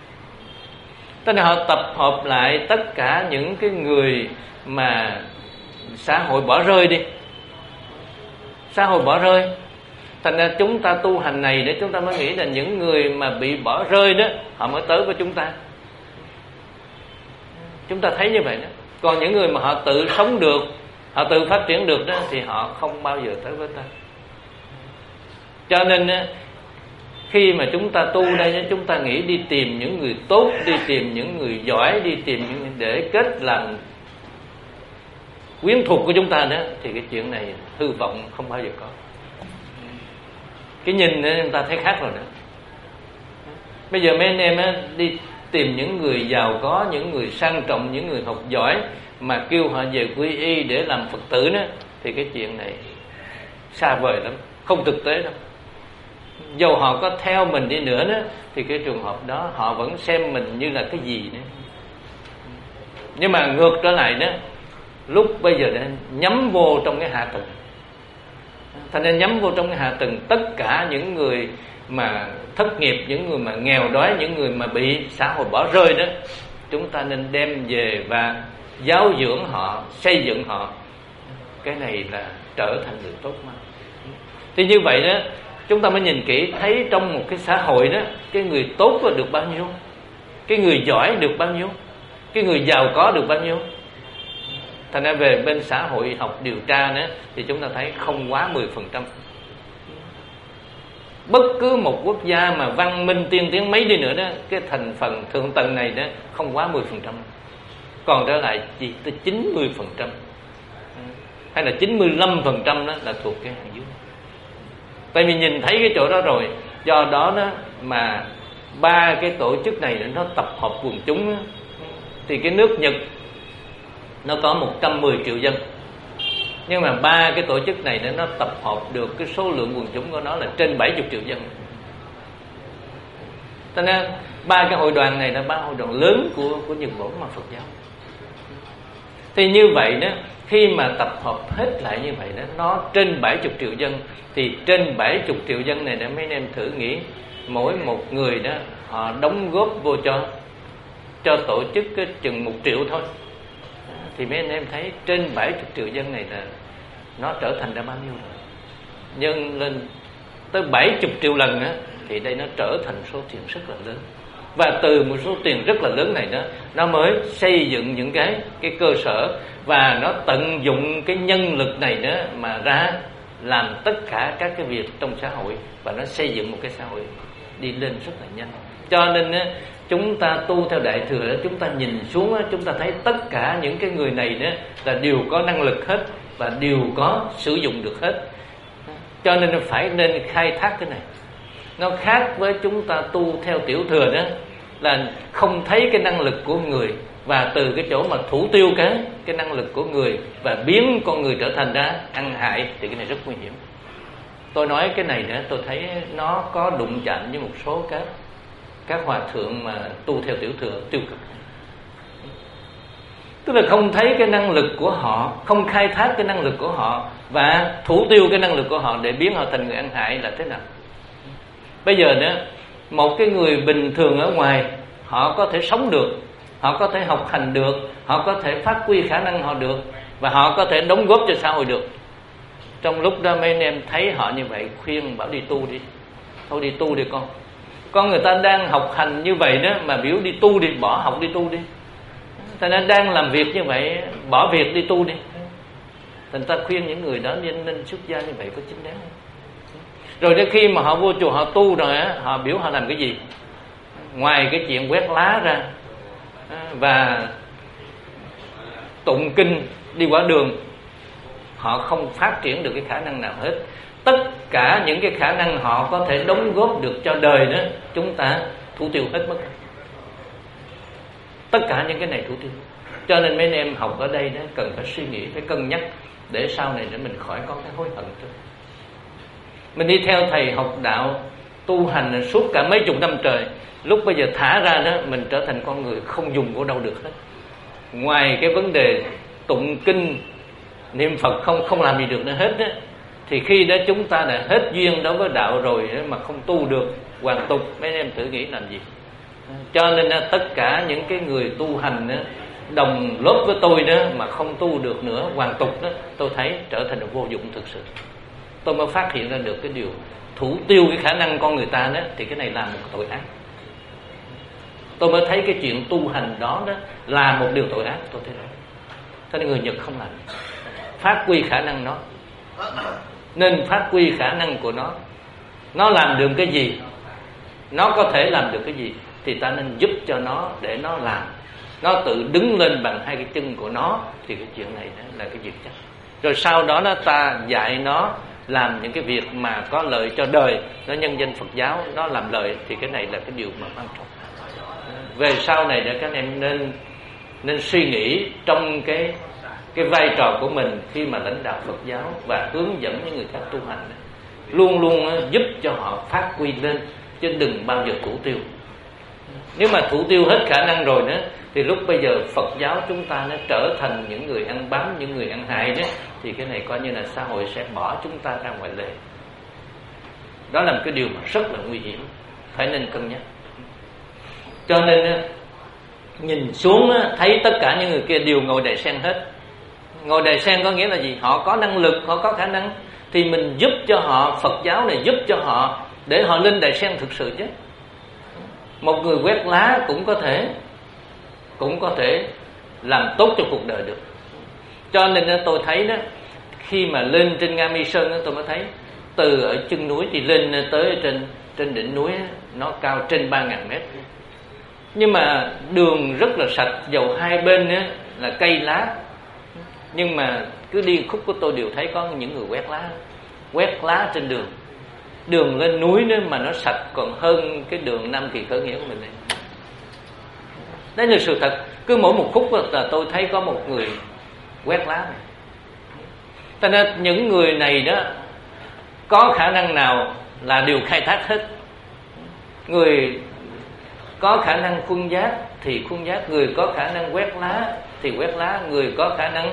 Tức là họ tập hợp lại tất cả những cái người mà xã hội bỏ rơi đi, xã hội bỏ rơi. Thành ra chúng ta tu hành này để chúng ta mới nghĩ là những người mà bị bỏ rơi đó họ mới tới với chúng ta. Chúng ta thấy như vậy đó. Còn những người mà họ tự sống được, họ tự phát triển được đó thì họ không bao giờ tới với ta. Cho nên khi mà chúng ta tu đây, chúng ta nghĩ đi tìm những người tốt, đi tìm những người giỏi, đi tìm những để kết làm quyến thuộc của chúng ta đó, thì cái chuyện này hư vọng không bao giờ có. Cái nhìn đó chúng ta thấy khác rồi đó. Bây giờ mấy anh em á, đi tìm những người giàu có, những người sang trọng, những người học giỏi mà kêu họ về quy y để làm Phật tử đó, thì cái chuyện này xa vời lắm, không thực tế đâu. Dầu họ có theo mình đi nữa đó, thì cái trường hợp đó họ vẫn xem mình như là cái gì nữa. Nhưng mà ngược trở lại đó, lúc bây giờ đã nhắm vô trong cái hạ tầng. Thành nên nhắm vô trong cái hạ tầng tất cả những người mà thất nghiệp, những người mà nghèo đói, những người mà bị xã hội bỏ rơi đó, chúng ta nên đem về và giáo dưỡng họ, xây dựng họ. Cái này là trở thành người tốt mà. Thì như vậy đó, chúng ta mới nhìn kỹ thấy trong một cái xã hội đó, cái người tốt được bao nhiêu, cái người giỏi được bao nhiêu, cái người giàu có được bao nhiêu. Thành ra về bên xã hội học điều tra nữa thì chúng ta thấy không quá mười phần trăm. Bất cứ một quốc gia mà văn minh tiên tiến mấy đi nữa đó, cái thành phần thượng tầng này đó không quá mười phần trăm. Còn trở lại chỉ tới chín mươi phần trăm hay là chín mươi lăm phần trăm đó là thuộc cái hàng dưới. Tại vì nhìn thấy cái chỗ đó rồi, do đó đó mà ba cái tổ chức này nó tập hợp quần chúng đó, thì cái nước Nhật nó có một trăm mười triệu dân, nhưng mà ba cái tổ chức này nó tập hợp được cái số lượng quần chúng của nó là trên bảy mươi triệu dân. Cho nên ba cái hội đoàn này là ba hội đoàn lớn của của Nhật Bản mà Phật giáo. Thì như vậy đó, khi mà tập hợp hết lại như vậy đó, nó trên bảy mươi triệu dân, thì trên bảy mươi triệu dân này đó, mấy anh em thử nghĩ mỗi một người đó họ đóng góp vô cho cho tổ chức cái chừng một triệu thôi, thì mấy anh em thấy trên bảy mươi triệu dân này là nó trở thành ra bao nhiêu rồi. Nhân lên tới bảy mươi triệu lần á, thì đây nó trở thành số tiền rất là lớn. Và từ một số tiền rất là lớn này đó, nó mới xây dựng những cái cái cơ sở, và nó tận dụng cái nhân lực này đó mà ra làm tất cả các cái việc trong xã hội, và nó xây dựng một cái xã hội đi lên rất là nhanh. Cho nên á, chúng ta tu theo Đại Thừa đó, chúng ta nhìn xuống á, chúng ta thấy tất cả những cái người này đó là đều có năng lực hết và đều có sử dụng được hết. Cho nên phải nên khai thác cái này. Nó khác với chúng ta tu theo Tiểu Thừa đó, là không thấy cái năng lực của người, và từ cái chỗ mà thủ tiêu cái cái năng lực của người và biến con người trở thành ra ăn hại, thì cái này rất nguy hiểm. Tôi nói cái này nữa, tôi thấy nó có đụng chạm với một số các các hòa thượng mà tu theo Tiểu Thừa tiêu cực. Tức là không thấy cái năng lực của họ, không khai thác cái năng lực của họ và thủ tiêu cái năng lực của họ để biến họ thành người ăn hại là thế nào. Bây giờ nữa, một cái người bình thường ở ngoài, họ có thể sống được, họ có thể học hành được, họ có thể phát huy khả năng họ được, và họ có thể đóng góp cho xã hội được. Trong lúc đó mấy anh em thấy họ như vậy, khuyên bảo đi tu đi. Thôi đi tu đi con. Con người ta đang học hành như vậy đó, mà biểu đi tu đi, bỏ học đi tu đi. Thành nên đang làm việc như vậy, bỏ việc đi tu đi. Thành ta khuyên những người đó nên, nên xuất gia như vậy có chính đáng không? Rồi đến khi mà họ vô chùa họ tu rồi á, họ biểu họ làm cái gì? Ngoài cái chuyện quét lá ra và tụng kinh đi qua đường, họ không phát triển được cái khả năng nào hết. Tất cả những cái khả năng họ có thể đóng góp được cho đời đó, chúng ta thủ tiêu hết mất. Tất cả những cái này thủ tiêu. Cho nên mấy anh em học ở đây đó cần phải suy nghĩ, phải cân nhắc, để sau này để mình khỏi có cái hối hận thôi. Mình đi theo thầy học đạo tu hành suốt cả mấy chục năm trời, lúc bây giờ thả ra đó, mình trở thành con người không dùng của đâu được hết. Ngoài cái vấn đề tụng kinh niệm Phật không không làm gì được nữa hết đó, thì khi đó chúng ta đã hết duyên đối với đạo rồi mà không tu được hoàn tục, mấy em thử nghĩ làm gì. Cho nên tất cả những cái người tu hành đó, đồng lớp với tôi đó mà không tu được nữa hoàn tục đó, tôi thấy trở thành vô dụng thực sự. Tôi mới phát hiện ra được cái điều thủ tiêu cái khả năng con người ta đó, thì cái này là một tội ác. Tôi mới thấy cái chuyện tu hành đó đó là một điều tội ác. Tôi thấy đó. Thế nên người Nhật không làm. Phát huy khả năng nó, nên phát huy khả năng của nó. Nó làm được cái gì, nó có thể làm được cái gì, thì ta nên giúp cho nó để nó làm. Nó tự đứng lên bằng hai cái chân của nó, thì cái chuyện này là cái việc chắc. Rồi sau đó nó ta dạy nó làm những cái việc mà có lợi cho đời, nó nhân danh Phật giáo, nó làm lợi, thì cái này là cái điều mà quan trọng. Về sau này để các em nên nên suy nghĩ trong cái cái vai trò của mình khi mà lãnh đạo Phật giáo và hướng dẫn những người khác tu hành, luôn luôn giúp cho họ phát huy lên, chứ đừng bao giờ thủ tiêu. Nếu mà thủ tiêu hết khả năng rồi đó, thì lúc bây giờ Phật giáo chúng ta nó trở thành những người ăn bám, những người ăn hại đó, thì cái này coi như là xã hội sẽ bỏ chúng ta ra ngoài lề. Đó là một cái điều mà rất là nguy hiểm, phải nên cân nhắc. Cho nên nhìn xuống thấy tất cả những người kia đều ngồi đài sen hết. Ngồi đài sen có nghĩa là gì? Họ có năng lực, họ có khả năng, thì mình giúp cho họ, Phật giáo này giúp cho họ để họ lên đài sen thực sự chứ. Một người quét lá cũng có thể cũng có thể làm tốt cho cuộc đời được. Cho nên tôi thấy đó, khi mà lên trên Nga Mi Sơn đó, tôi mới thấy từ ở chân núi thì lên tới trên trên đỉnh núi đó, nó cao trên ba ngàn mét. Nhưng mà đường rất là sạch, dầu hai bên đó là cây lá, nhưng mà cứ đi khúc của tôi đều thấy có những người quét lá, quét lá trên đường. Đường lên núi nữa mà nó sạch còn hơn cái đường Nam Kỳ khởi nghĩa của mình này. Đấy là sự thật. Cứ mỗi một khúc là tôi thấy có một người quét lá này. Cho nên những người này đó có khả năng nào là đều khai thác hết. Người có khả năng khuân giác thì khuân giác, người có khả năng quét lá thì quét lá, người có khả năng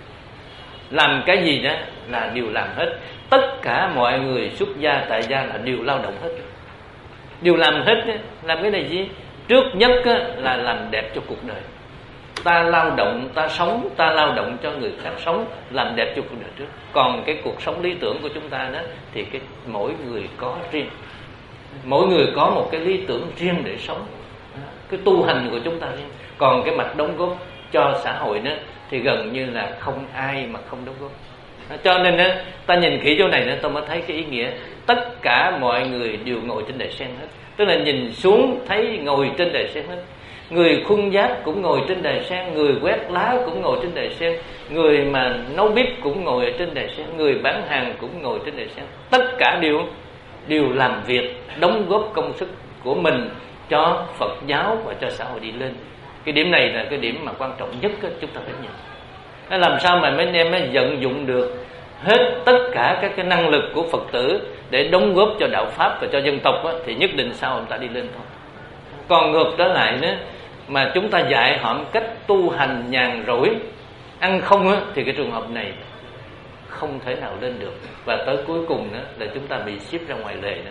làm cái gì đó là đều làm hết. Tất cả mọi người xuất gia tại gia là đều lao động hết, đều làm hết. Làm cái này gì? Trước nhất là làm đẹp cho cuộc đời. Ta lao động, ta sống, ta lao động cho người khác sống, làm đẹp cho cuộc đời trước. Còn cái cuộc sống lý tưởng của chúng ta đó thì cái mỗi người có riêng, mỗi người có một cái lý tưởng riêng để sống, cái tu hành của chúng ta riêng. Còn cái mặt đóng góp cho xã hội đó thì gần như là không ai mà không đóng góp. Cho nên đó, ta nhìn kỹ chỗ này nữa, tôi mới thấy cái ý nghĩa tất cả mọi người đều ngồi trên đài sen hết. Tức là nhìn xuống thấy ngồi trên đài sen hết. Người khuân giác cũng ngồi trên đài sen, người quét lá cũng ngồi trên đài sen, người mà nấu bếp cũng ngồi ở trên đài sen, người bán hàng cũng ngồi trên đài sen. Tất cả đều đều làm việc, đóng góp công sức của mình cho Phật giáo và cho xã hội đi lên. Cái điểm này là cái điểm mà quan trọng nhất đó, chúng ta phải nhìn. Làm sao mà mấy anh em mới vận dụng được hết tất cả các cái năng lực của Phật tử để đóng góp cho đạo Pháp và cho dân tộc đó, thì nhất định sao người ta đi lên thôi. Còn ngược trở lại nữa, mà chúng ta dạy họ một cách tu hành nhàn rỗi, ăn không á, thì cái trường hợp này không thể nào lên được. Và tới cuối cùng nữa là chúng ta bị xếp ra ngoài lề nữa.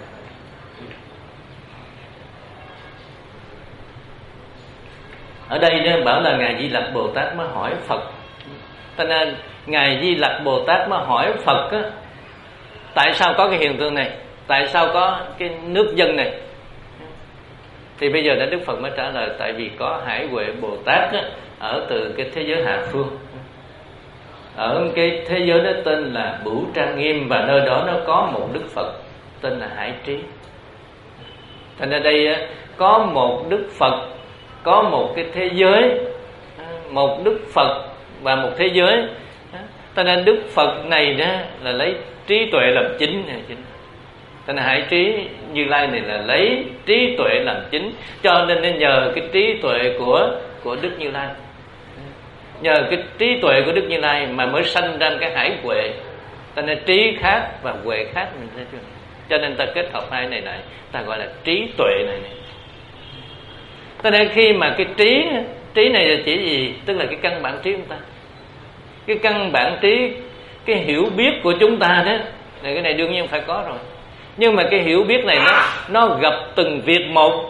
Ở đây đó, bảo là Ngài Di Lặc Bồ Tát mới hỏi Phật. Cho nên Ngài Di Lặc Bồ Tát mới hỏi Phật á, tại sao có cái hiện tượng này, tại sao có cái nước dân này. Thì bây giờ Đức Phật mới trả lời, tại vì có Hải Huệ Bồ Tát á, ở từ cái thế giới hạ phương, ở cái thế giới đó tên là Bửu Trang Nghiêm, và nơi đó nó có một Đức Phật tên là Hải Trí. Thành ra đây á, có một Đức Phật, có một cái thế giới, một Đức Phật và một thế giới. Cho nên Đức Phật này đó là lấy trí tuệ làm chính. Cho nên Hải Trí Như Lai này là lấy trí tuệ làm chính. Cho nên nhờ cái trí tuệ của của Đức Như Lai, nhờ cái trí tuệ của Đức Như Lai mà mới sanh ra cái Hải Huệ. Cho nên trí khác và huệ khác mình thấy chưa? Cho nên ta kết hợp hai này lại, ta gọi là trí tuệ này, này. Cho nên khi mà cái trí trí này là chỉ gì? Tức là cái căn bản trí của chúng ta, cái căn bản trí, cái hiểu biết của chúng ta đó, cái này đương nhiên phải có rồi. Nhưng mà cái hiểu biết này nó nó gặp từng việc một,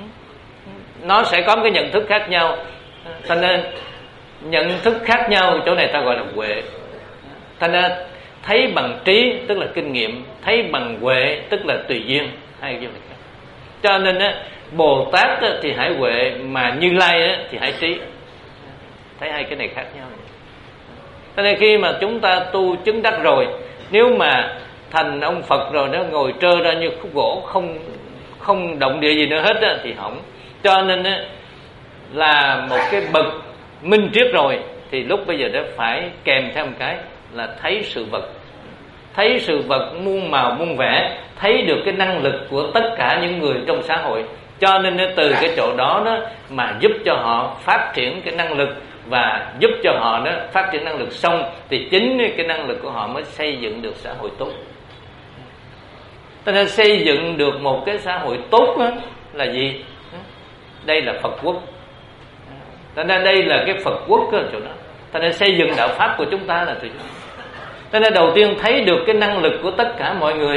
nó sẽ có một cái nhận thức khác nhau. Cho nên nhận thức khác nhau, chỗ này ta gọi là huệ. Cho nên thấy bằng trí tức là kinh nghiệm, thấy bằng huệ tức là tùy duyên, hai cái khác. Cho nên á, Bồ Tát á, thì Hải Huệ, mà Như Lai á, thì Hải Trí. Thấy hai cái này khác nhau. Cho nên khi mà chúng ta tu chứng đắc rồi, nếu mà thành ông Phật rồi nó ngồi trơ ra như khúc gỗ, không không động địa gì nữa hết á, thì hỏng. Cho nên á, là một cái bậc minh triết rồi, thì lúc bây giờ đó phải kèm theo một cái là thấy sự vật, thấy sự vật muôn màu muôn vẻ, thấy được cái năng lực của tất cả những người trong xã hội. Cho nên từ cái chỗ đó, đó mà giúp cho họ phát triển cái năng lực, và giúp cho họ đó phát triển năng lực xong thì chính cái năng lực của họ mới xây dựng được xã hội tốt. Cho nên xây dựng được một cái xã hội tốt đó là gì? đây là Phật quốc. Cho nên đây là cái Phật quốc ở chỗ đó. Cho nên xây dựng đạo pháp của chúng ta là từ chỗ. Cho nên đầu tiên thấy được cái năng lực của tất cả mọi người,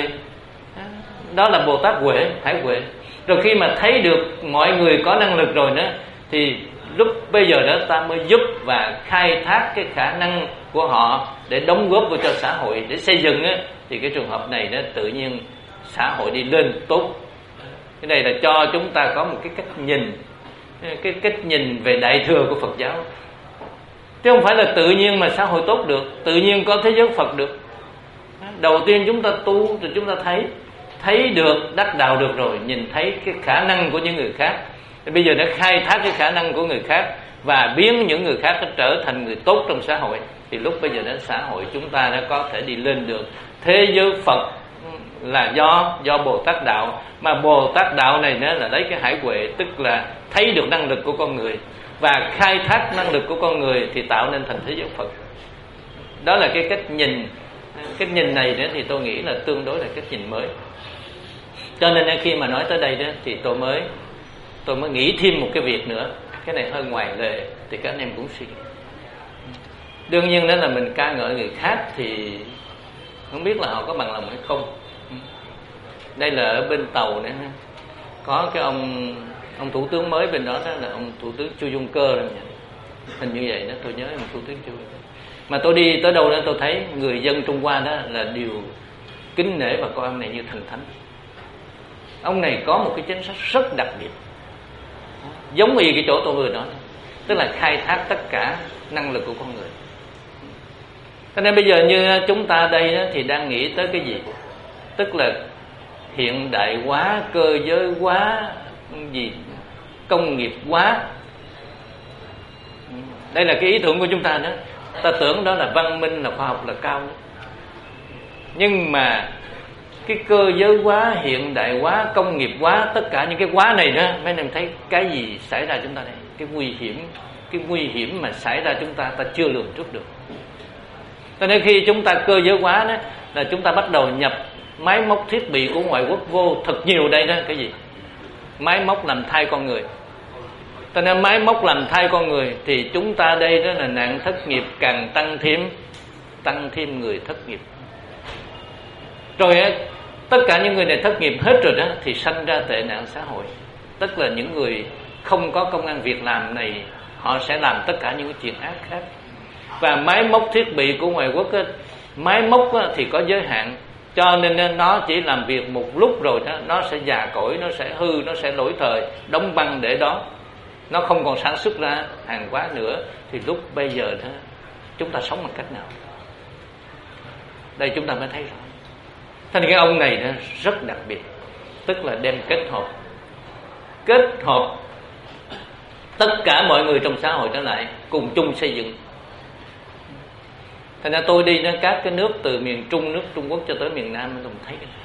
đó là Bồ Tát Huệ, Hải Huệ. Rồi khi mà thấy được mọi người có năng lực rồi nữa, thì lúc bây giờ đó ta mới giúp và khai thác cái khả năng của họ để đóng góp vào cho xã hội, để xây dựng á, thì cái trường hợp này đó tự nhiên xã hội đi lên tốt. Cái này là cho chúng ta có một cái cách nhìn, cái cách nhìn về đại thừa của Phật giáo. Chứ không phải là tự nhiên mà xã hội tốt được, tự nhiên có thế giới Phật được. Đầu tiên chúng ta tu thì chúng ta thấy thấy được, đắc đạo được rồi, nhìn thấy cái khả năng của những người khác. Thì bây giờ đã khai thác cái khả năng của người khác và biến những người khác trở thành người tốt trong xã hội, thì lúc bây giờ đến xã hội chúng ta đã có thể đi lên được. Thế giới Phật là do do Bồ Tát đạo, mà Bồ Tát đạo này nữa là lấy cái hải huệ, tức là thấy được năng lực của con người và khai thác năng lực của con người thì tạo nên thành thế giới Phật. Đó là cái cách nhìn. Cách nhìn này nữa thì tôi nghĩ là tương đối là cách nhìn mới. Cho nên khi mà nói tới đây đó thì tôi mới tôi mới nghĩ thêm một cái việc nữa. Cái này hơi ngoài lề thì các anh em cũng suy nghĩ. Đương nhiên đó là mình ca ngợi người khác thì không biết là họ có bằng lòng hay không. Đây là ở bên Tàu nữa, có cái ông ông thủ tướng mới bên đó, đó là ông thủ tướng Chu Dung Cơ, hình như vậy đó, tôi nhớ ông thủ tướng Chu. Mà tôi đi tới đâu đó tôi thấy người dân Trung Hoa đó là đều kính nể và coi ông này như thần thánh. Ông này có một cái chính sách rất đặc biệt, giống y cái chỗ tôi vừa nói, tức là khai thác tất cả năng lực của con người. Cho nên bây giờ như chúng ta đây đó, thì đang nghĩ tới cái gì? Tức là hiện đại hóa, cơ giới hóa, gì công nghiệp hóa. Đây là cái ý tưởng của chúng ta đó. Ta tưởng đó là văn minh, là khoa học, là cao đó. Nhưng mà cái cơ giới hóa, hiện đại hóa, công nghiệp hóa, tất cả những cái hóa này đó, mấy anh em thấy cái gì xảy ra chúng ta đây? Cái nguy hiểm, cái nguy hiểm mà xảy ra chúng ta ta chưa lường trước được. Cho nên khi chúng ta cơ giới hóa đó, là chúng ta bắt đầu nhập máy móc thiết bị của ngoại quốc vô thật nhiều đây đó. Cái gì? Máy móc làm thay con người. Cho nên máy móc làm thay con người thì chúng ta đây đó là nạn thất nghiệp càng tăng thêm, tăng thêm người thất nghiệp. Rồi tất cả những người này thất nghiệp hết rồi đó thì sanh ra tệ nạn xã hội. Tức là những người không có công ăn việc làm này, họ sẽ làm tất cả những chuyện ác khác. Và máy móc thiết bị của ngoại quốc á, máy móc á, thì có giới hạn, cho nên nó chỉ làm việc một lúc rồi đó, nó sẽ già cỗi, nó sẽ hư, nó sẽ lỗi thời, đóng băng để đó, nó không còn sản xuất ra hàng hóa nữa. Thì lúc bây giờ đó chúng ta sống bằng cách nào? Đây chúng ta mới thấy rõ. Thế nên cái ông này đó rất đặc biệt, tức là đem kết hợp kết hợp tất cả mọi người trong xã hội trở lại cùng chung xây dựng. Thành ra tôi đi đến các cái nước từ miền Trung, nước Trung Quốc cho tới miền Nam, tôi thấy cái này.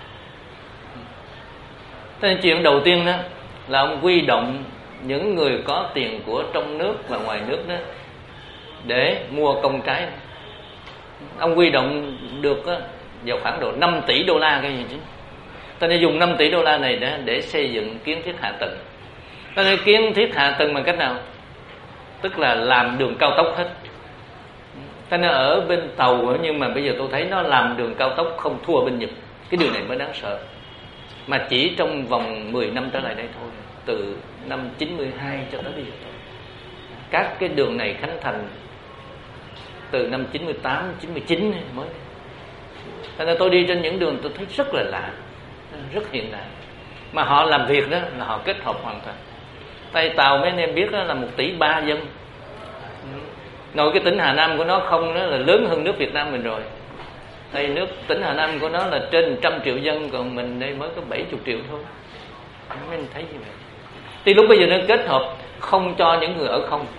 Thế nên chuyện đầu tiên đó là ông huy động những người có tiền của trong nước và ngoài nước đó để mua công trái. Ông huy động được đó, vào khoảng độ năm tỷ đô la cái gì chứ. Ta nên dùng năm tỷ đô la này để, để xây dựng kiến thiết hạ tầng. Ta nên kiến thiết hạ tầng bằng cách nào? Tức là làm đường cao tốc hết. Ta nên ở bên Tàu, nhưng mà bây giờ tôi thấy nó làm đường cao tốc không thua bên Nhật. Cái điều này mới đáng sợ. Mà chỉ trong vòng mười năm trở lại đây thôi, từ năm chín mươi hai cho tới bây giờ thôi. Các cái đường này khánh thành từ năm chín mươi tám, chín mươi chín mới. Cho nên tôi đi trên những đường tôi thấy rất là lạ, rất hiện đại. Mà họ làm việc đó là họ kết hợp hoàn toàn. Tây Tàu mấy anh em biết đó là một tỷ ba dân. Nội cái tỉnh Hà Nam của nó không đó là lớn hơn nước Việt Nam mình rồi. Đây nước tỉnh Hà Nam của nó là trên một trăm triệu dân, còn mình đây mới có bảy mươi triệu thôi. Mấy anh thấy như vậy. Thì lúc bây giờ nó kết hợp không cho những người ở không.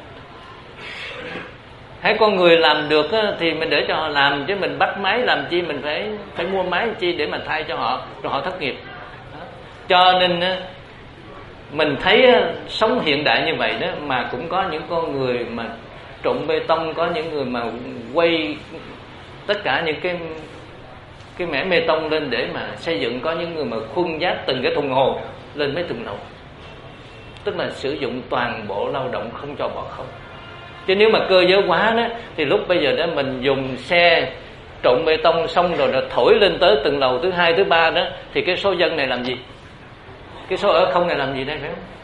Hãy con người làm được á, thì mình để cho họ làm, chứ mình bắt máy làm chi, mình phải phải mua máy chi để mà thay cho họ, rồi họ thất nghiệp. Đó. Cho nên á, mình thấy á, sống hiện đại như vậy đó, mà cũng có những con người mà trộn bê tông, có những người mà quay tất cả những cái cái mẻ bê tông lên để mà xây dựng, có những người mà khuân vác từng cái thùng hồ lên mấy tầng lầu. tức là sử dụng toàn bộ lao động, không cho bỏ không. Chứ nếu mà cơ giới hóa đó thì lúc bây giờ đó mình dùng xe trộn bê tông xong rồi nó thổi lên tới từng lầu thứ hai thứ ba đó, thì cái số dân này làm gì, cái số ở không này làm gì đây, phải không?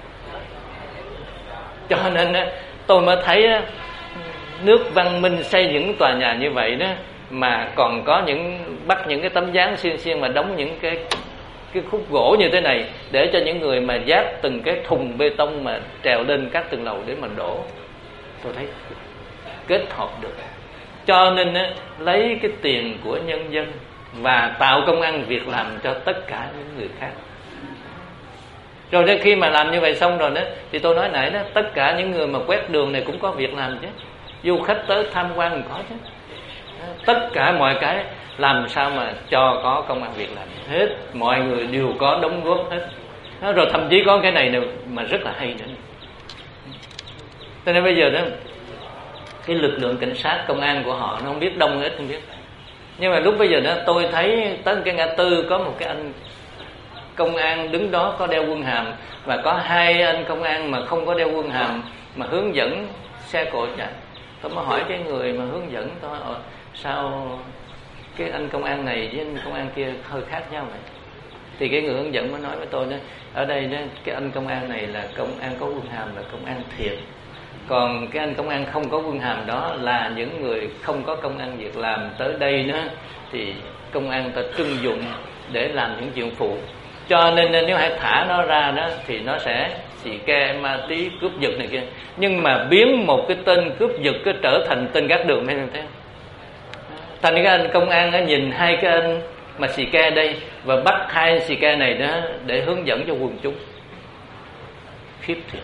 Cho nên đó, tôi mới thấy đó, nước văn minh xây những tòa nhà như vậy đó mà còn có những bắt những cái tấm dáng xiên xiên mà đóng những cái cái khúc gỗ như thế này để cho những người mà vác từng cái thùng bê tông mà trèo lên các tầng lầu để mà đổ. Tôi thấy kết hợp được. Cho nên á, lấy cái tiền của nhân dân và tạo công ăn việc làm cho tất cả những người khác. Rồi đến khi mà làm như vậy xong rồi đó, thì tôi nói nãy đó, tất cả những người mà quét đường này cũng có việc làm chứ, du khách tới tham quan cũng có chứ. Tất cả mọi cái làm sao mà cho có công ăn việc làm hết, mọi người đều có đóng góp hết. Rồi thậm chí có cái này mà rất là hay nữa. Cho nên bây giờ đó, cái lực lượng cảnh sát công an của họ nó không biết đông ít không biết, nhưng mà lúc bây giờ đó tôi thấy tới cái ngã tư có một cái anh công an đứng đó có đeo quân hàm, và có hai anh công an mà không có đeo quân hàm mà hướng dẫn xe cộ chạy. Tôi mới hỏi cái người mà hướng dẫn, tôi hỏi sao cái anh công an này với anh công an kia hơi khác nhau vậy? Thì cái người hướng dẫn mới nói với tôi đó, ở đây đó, cái anh công an này là công an có quân hàm, là công an thiệt. Còn cái anh công an không có quân hàm đó là những người không có công ăn việc làm tới đây nữa, thì công an ta trưng dụng để làm những chuyện phụ. Cho nên nếu hãy thả nó ra đó thì nó sẽ xì ke, ma tí, cướp giật này kia. Nhưng mà biến một cái tên cướp giật cái trở thành tên gác đường, thấy không? Thành cái anh công an đó, nhìn hai cái anh mà xì ke đây và bắt hai anh xì ke này đó để hướng dẫn cho quần chúng. Khiếp thiệt.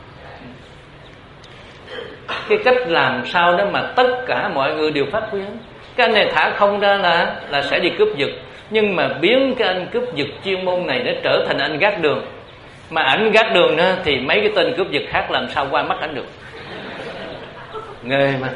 Cái cách làm sao đó mà tất cả mọi người đều phát huy hết. Cái anh này thả không ra là là sẽ đi cướp giật, nhưng mà biến cái anh cướp giật chuyên môn này nó trở thành anh gác đường. Mà ảnh gác đường đó thì mấy cái tên cướp giật khác làm sao qua mắt ảnh được. Nghề mà.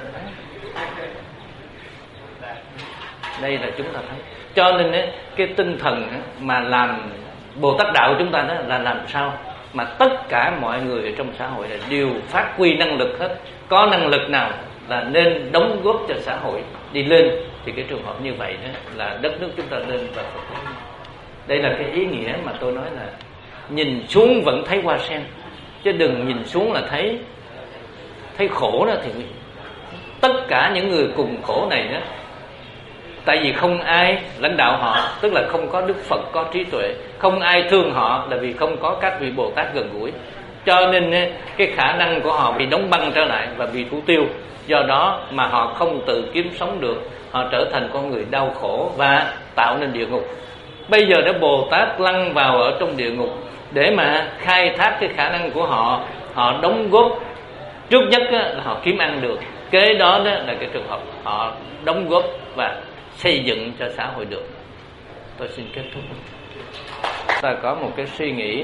Đây là chúng ta thấy. Cho nên ấy, cái tinh thần mà làm Bồ Tát đạo của chúng ta đó là làm sao mà tất cả mọi người ở trong xã hội này đều phát huy năng lực hết. Có năng lực nào là nên đóng góp cho xã hội đi lên, thì cái trường hợp như vậy đó là đất nước chúng ta lên và Phật lên. Đây là cái ý nghĩa mà tôi nói là nhìn xuống vẫn thấy hoa sen, chứ đừng nhìn xuống là thấy thấy khổ đó. Thì tất cả những người cùng khổ này đó, tại vì không ai lãnh đạo họ, tức là không có Đức Phật có trí tuệ, không ai thương họ là vì không có các vị Bồ Tát gần gũi. Cho nên cái khả năng của họ bị đóng băng trở lại và bị thủ tiêu. Do đó mà họ không tự kiếm sống được, họ trở thành con người đau khổ và tạo nên địa ngục. Bây giờ đó Bồ Tát lăn vào ở trong địa ngục để mà khai thác cái khả năng của họ, họ đóng góp. Trước nhất là họ kiếm ăn được, kế đó là cái trường hợp họ đóng góp và xây dựng cho xã hội được. Tôi xin kết thúc. Ta có một cái suy nghĩ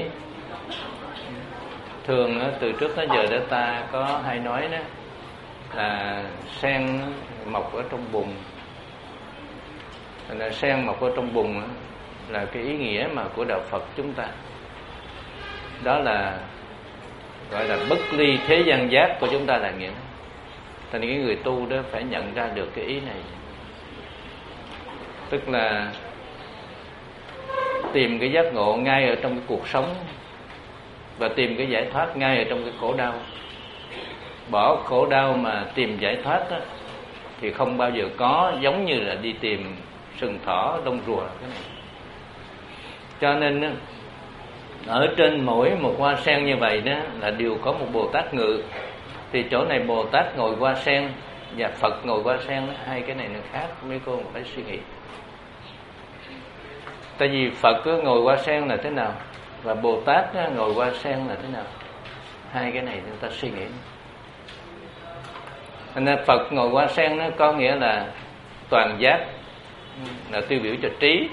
thường từ trước tới giờ đó ta có hay nói đó là sen mọc ở trong bùn. Là sen mọc ở trong bùn là cái ý nghĩa mà của đạo Phật chúng ta. Đó là gọi là bất ly thế gian giác của chúng ta là nghĩa. Thành cái người tu đó phải nhận ra được cái ý này. Tức là tìm cái giác ngộ ngay ở trong cái cuộc sống và tìm cái giải thoát ngay ở trong cái khổ đau. Bỏ khổ đau mà tìm giải thoát đó, thì không bao giờ có, giống như là đi tìm sừng thỏ lông rùa cái này. Cho nên ở trên mỗi một hoa sen như vậy đó là đều có một Bồ Tát ngự. Thì chỗ này Bồ Tát ngồi hoa sen và Phật ngồi hoa sen đó, hai cái này nó khác, mấy cô phải suy nghĩ. Tại vì Phật ngồi hoa sen là thế nào và Bồ Tát ngồi hoa sen là thế nào, hai cái này chúng ta suy nghĩ. Nên Phật ngồi hoa sen nó có nghĩa là toàn giác, là tiêu biểu cho trí.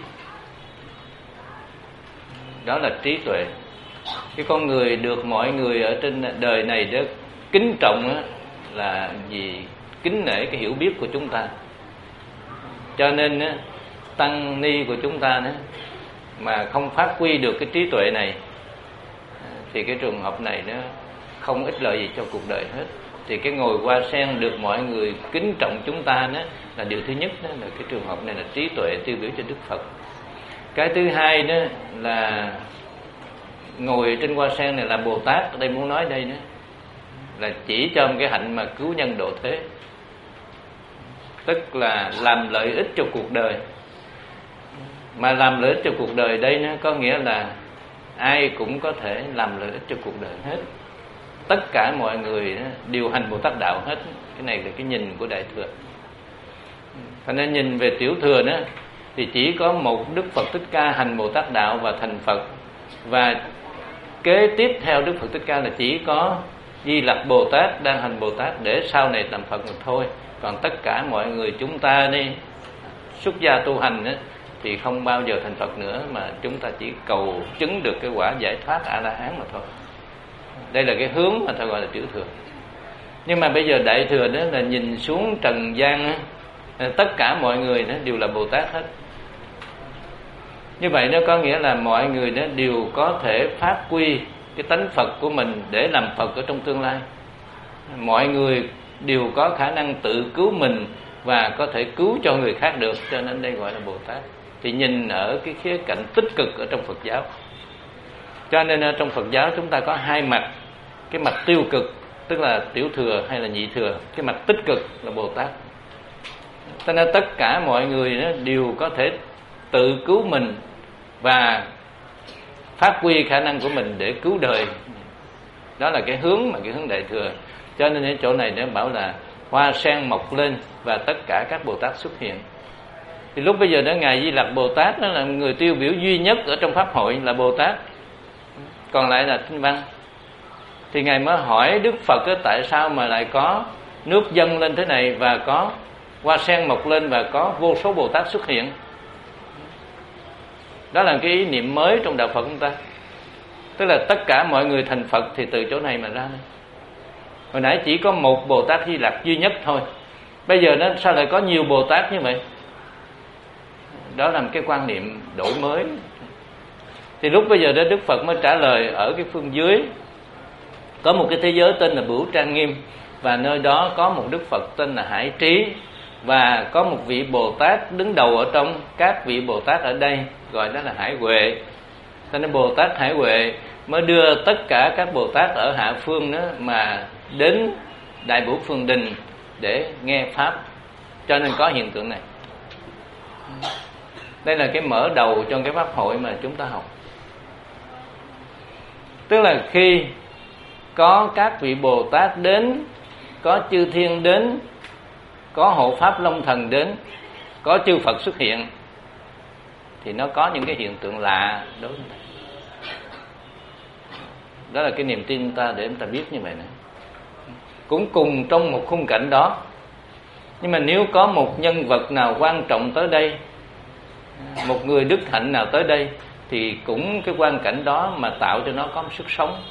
Đó là trí tuệ. Cái con người được mọi người ở trên đời này đó kính trọng là vì kính nể cái hiểu biết của chúng ta. Cho nên tăng ni của chúng ta đó mà không phát huy được cái trí tuệ này thì cái trường hợp này nó không ích lợi gì cho cuộc đời hết. Thì cái ngồi hoa sen được mọi người kính trọng chúng ta đó là điều thứ nhất, đó là cái trường hợp này là trí tuệ tiêu biểu cho Đức Phật. Cái thứ hai đó là ngồi trên hoa sen này là Bồ Tát. Ở đây muốn nói đây đó là chỉ cho một cái hạnh mà cứu nhân độ thế, tức là làm lợi ích cho cuộc đời. Mà làm lợi ích cho cuộc đời đây nó có nghĩa là ai cũng có thể làm lợi ích cho cuộc đời hết. Tất cả mọi người đều hành Bồ Tát đạo hết. Cái này là cái nhìn của Đại Thừa. Cho nên nhìn về Tiểu Thừa đó thì chỉ có một Đức Phật Thích Ca hành Bồ Tát đạo và thành Phật, và kế tiếp theo Đức Phật Thích Ca là chỉ có Di Lặc Bồ Tát đang hành Bồ Tát để sau này làm Phật mà thôi. Còn tất cả mọi người chúng ta đi xuất gia tu hành đó, thì không bao giờ thành Phật nữa, mà chúng ta chỉ cầu chứng được cái quả giải thoát A La Hán mà thôi. Đây là cái hướng mà ta gọi là Tiểu Thừa. Nhưng mà bây giờ Đại Thừa đó là nhìn xuống trần gian, tất cả mọi người đó đều là Bồ Tát hết. Như vậy nó có nghĩa là mọi người đó đều có thể phát huy cái tánh Phật của mình để làm Phật ở trong tương lai. Mọi người đều có khả năng tự cứu mình và có thể cứu cho người khác được, cho nên đây gọi là Bồ Tát. Thì nhìn ở cái khía cạnh tích cực ở trong Phật giáo. Cho nên ở trong Phật giáo chúng ta có hai mặt. Cái mặt tiêu cực tức là Tiểu Thừa hay là Nhị Thừa. Cái mặt tích cực là Bồ Tát. Cho nên tất cả mọi người đó đều có thể tự cứu mình và phát huy khả năng của mình để cứu đời. Đó là cái hướng mà cái hướng Đại Thừa. Cho nên ở chỗ này nó bảo là hoa sen mọc lên và tất cả các Bồ Tát xuất hiện. Thì lúc bây giờ đó Ngài Di Lặc Bồ Tát đó là người tiêu biểu duy nhất ở trong Pháp hội là Bồ Tát, còn lại là Tinh Văn. Thì Ngài mới hỏi Đức Phật đó, tại sao mà lại có nước dâng lên thế này và có hoa sen mọc lên và có vô số Bồ Tát xuất hiện. Đó là cái ý niệm mới trong đạo Phật chúng ta. Tức là tất cả mọi người thành Phật thì từ chỗ này mà ra. Hồi nãy chỉ có một Bồ Tát Di Lặc duy nhất thôi. Bây giờ nó sao lại có nhiều Bồ Tát như vậy? Đó là một cái quan niệm đổi mới. Thì lúc bây giờ đó Đức Phật mới trả lời ở cái phương dưới. Có một cái thế giới tên là Bửu Trang Nghiêm, và nơi đó có một Đức Phật tên là Hải Trí, và có một vị Bồ Tát đứng đầu ở trong các vị Bồ Tát ở đây, gọi đó là Hải Huệ. Cho nên Bồ Tát Hải Huệ mới đưa tất cả các Bồ Tát ở hạ phương đó mà đến Đại Bửu Phương Đình để nghe Pháp. Cho nên có hiện tượng này. Đây là cái mở đầu trong cái Pháp hội mà chúng ta học. Tức là khi có các vị Bồ Tát đến, có chư thiên đến, có hộ Pháp Long Thần đến, có chư Phật xuất hiện, thì nó có những cái hiện tượng lạ đối với ta. Đó là cái niềm tin ta để chúng ta biết như vậy này. Cũng cùng trong một khung cảnh đó. Nhưng mà nếu có một nhân vật nào quan trọng tới đây, một người đức hạnh nào tới đây, thì cũng cái quan cảnh đó mà tạo cho nó có một sức sống.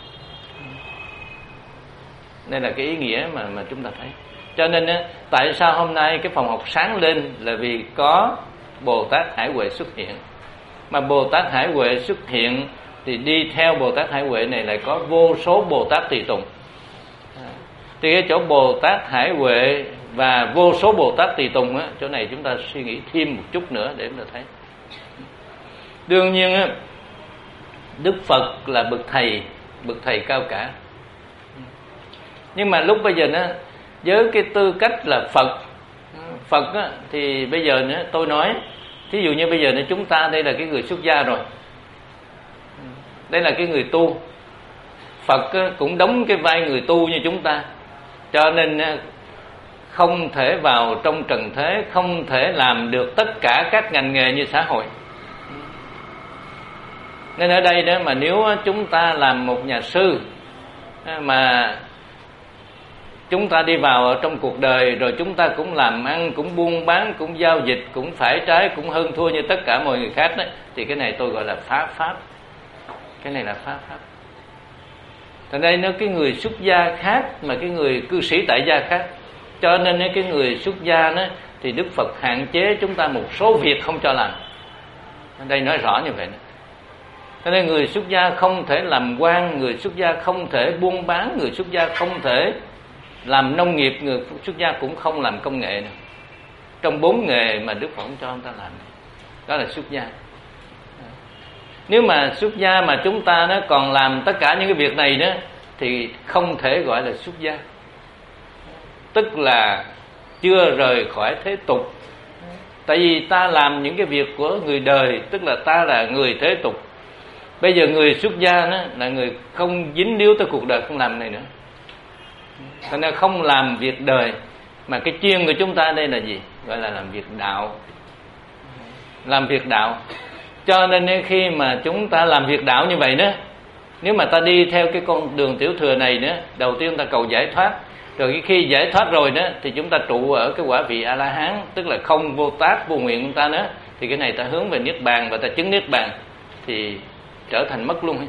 Đây là cái ý nghĩa mà, mà chúng ta thấy. Cho nên tại sao hôm nay cái phòng học sáng lên là vì có Bồ Tát Hải Huệ xuất hiện. Mà Bồ Tát Hải Huệ xuất hiện thì đi theo Bồ Tát Hải Huệ này lại có vô số Bồ Tát tùy tùng. Thì cái chỗ Bồ Tát Hải Huệ và vô số Bồ Tát tùy tùng á, chỗ này chúng ta suy nghĩ thêm một chút nữa để chúng ta thấy. Đương nhiên á, Đức Phật là bậc thầy, bậc thầy cao cả. Nhưng mà lúc bây giờ nó với cái tư cách là Phật, Phật á, thì bây giờ nữa tôi nói, thí dụ như bây giờ nữa chúng ta đây là cái người xuất gia rồi, đây là cái người tu. Phật á, cũng đóng cái vai người tu như chúng ta, cho nên á, không thể vào trong trần thế, không thể làm được tất cả các ngành nghề như xã hội. Nên ở đây đó mà nếu chúng ta làm một nhà sư mà chúng ta đi vào ở trong cuộc đời rồi chúng ta cũng làm ăn, cũng buôn bán, cũng giao dịch, cũng phải trái, cũng hơn thua như tất cả mọi người khác đó, thì cái này tôi gọi là phá pháp. Cái này là phá pháp. Thành đây nó cái người xuất gia khác mà cái người cư sĩ tại gia khác. Cho nên cái người xuất gia đó thì Đức Phật hạn chế chúng ta một số việc không cho làm. Ở đây nói rõ như vậy đó. Cho nên người xuất gia không thể làm quan, người xuất gia không thể buôn bán, người xuất gia không thể làm nông nghiệp, người xuất gia cũng không làm công nghệ nữa. Trong bốn nghề mà Đức Phật cho chúng ta làm, đó là xuất gia. Nếu mà xuất gia mà chúng ta nó còn làm tất cả những cái việc này đó thì không thể gọi là xuất gia. Tức là chưa rời khỏi thế tục. Tại vì ta làm những cái việc của người đời, tức là ta là người thế tục. Bây giờ người xuất gia đó là người không dính líu tới cuộc đời, không làm này nữa. Cho nên không làm việc đời. Mà cái chuyên của chúng ta đây là gì? Gọi là làm việc đạo. Làm việc đạo. Cho nên khi mà chúng ta làm việc đạo như vậy đó, nếu mà ta đi theo cái con đường tiểu thừa này nữa, đầu tiên ta cầu giải thoát. Rồi khi giải thoát rồi đó thì chúng ta trụ ở cái quả vị A-la-hán, tức là không vô tác vô nguyện của ta nữa. Thì cái này ta hướng về Niết Bàn và ta chứng Niết Bàn thì trở thành mất luôn.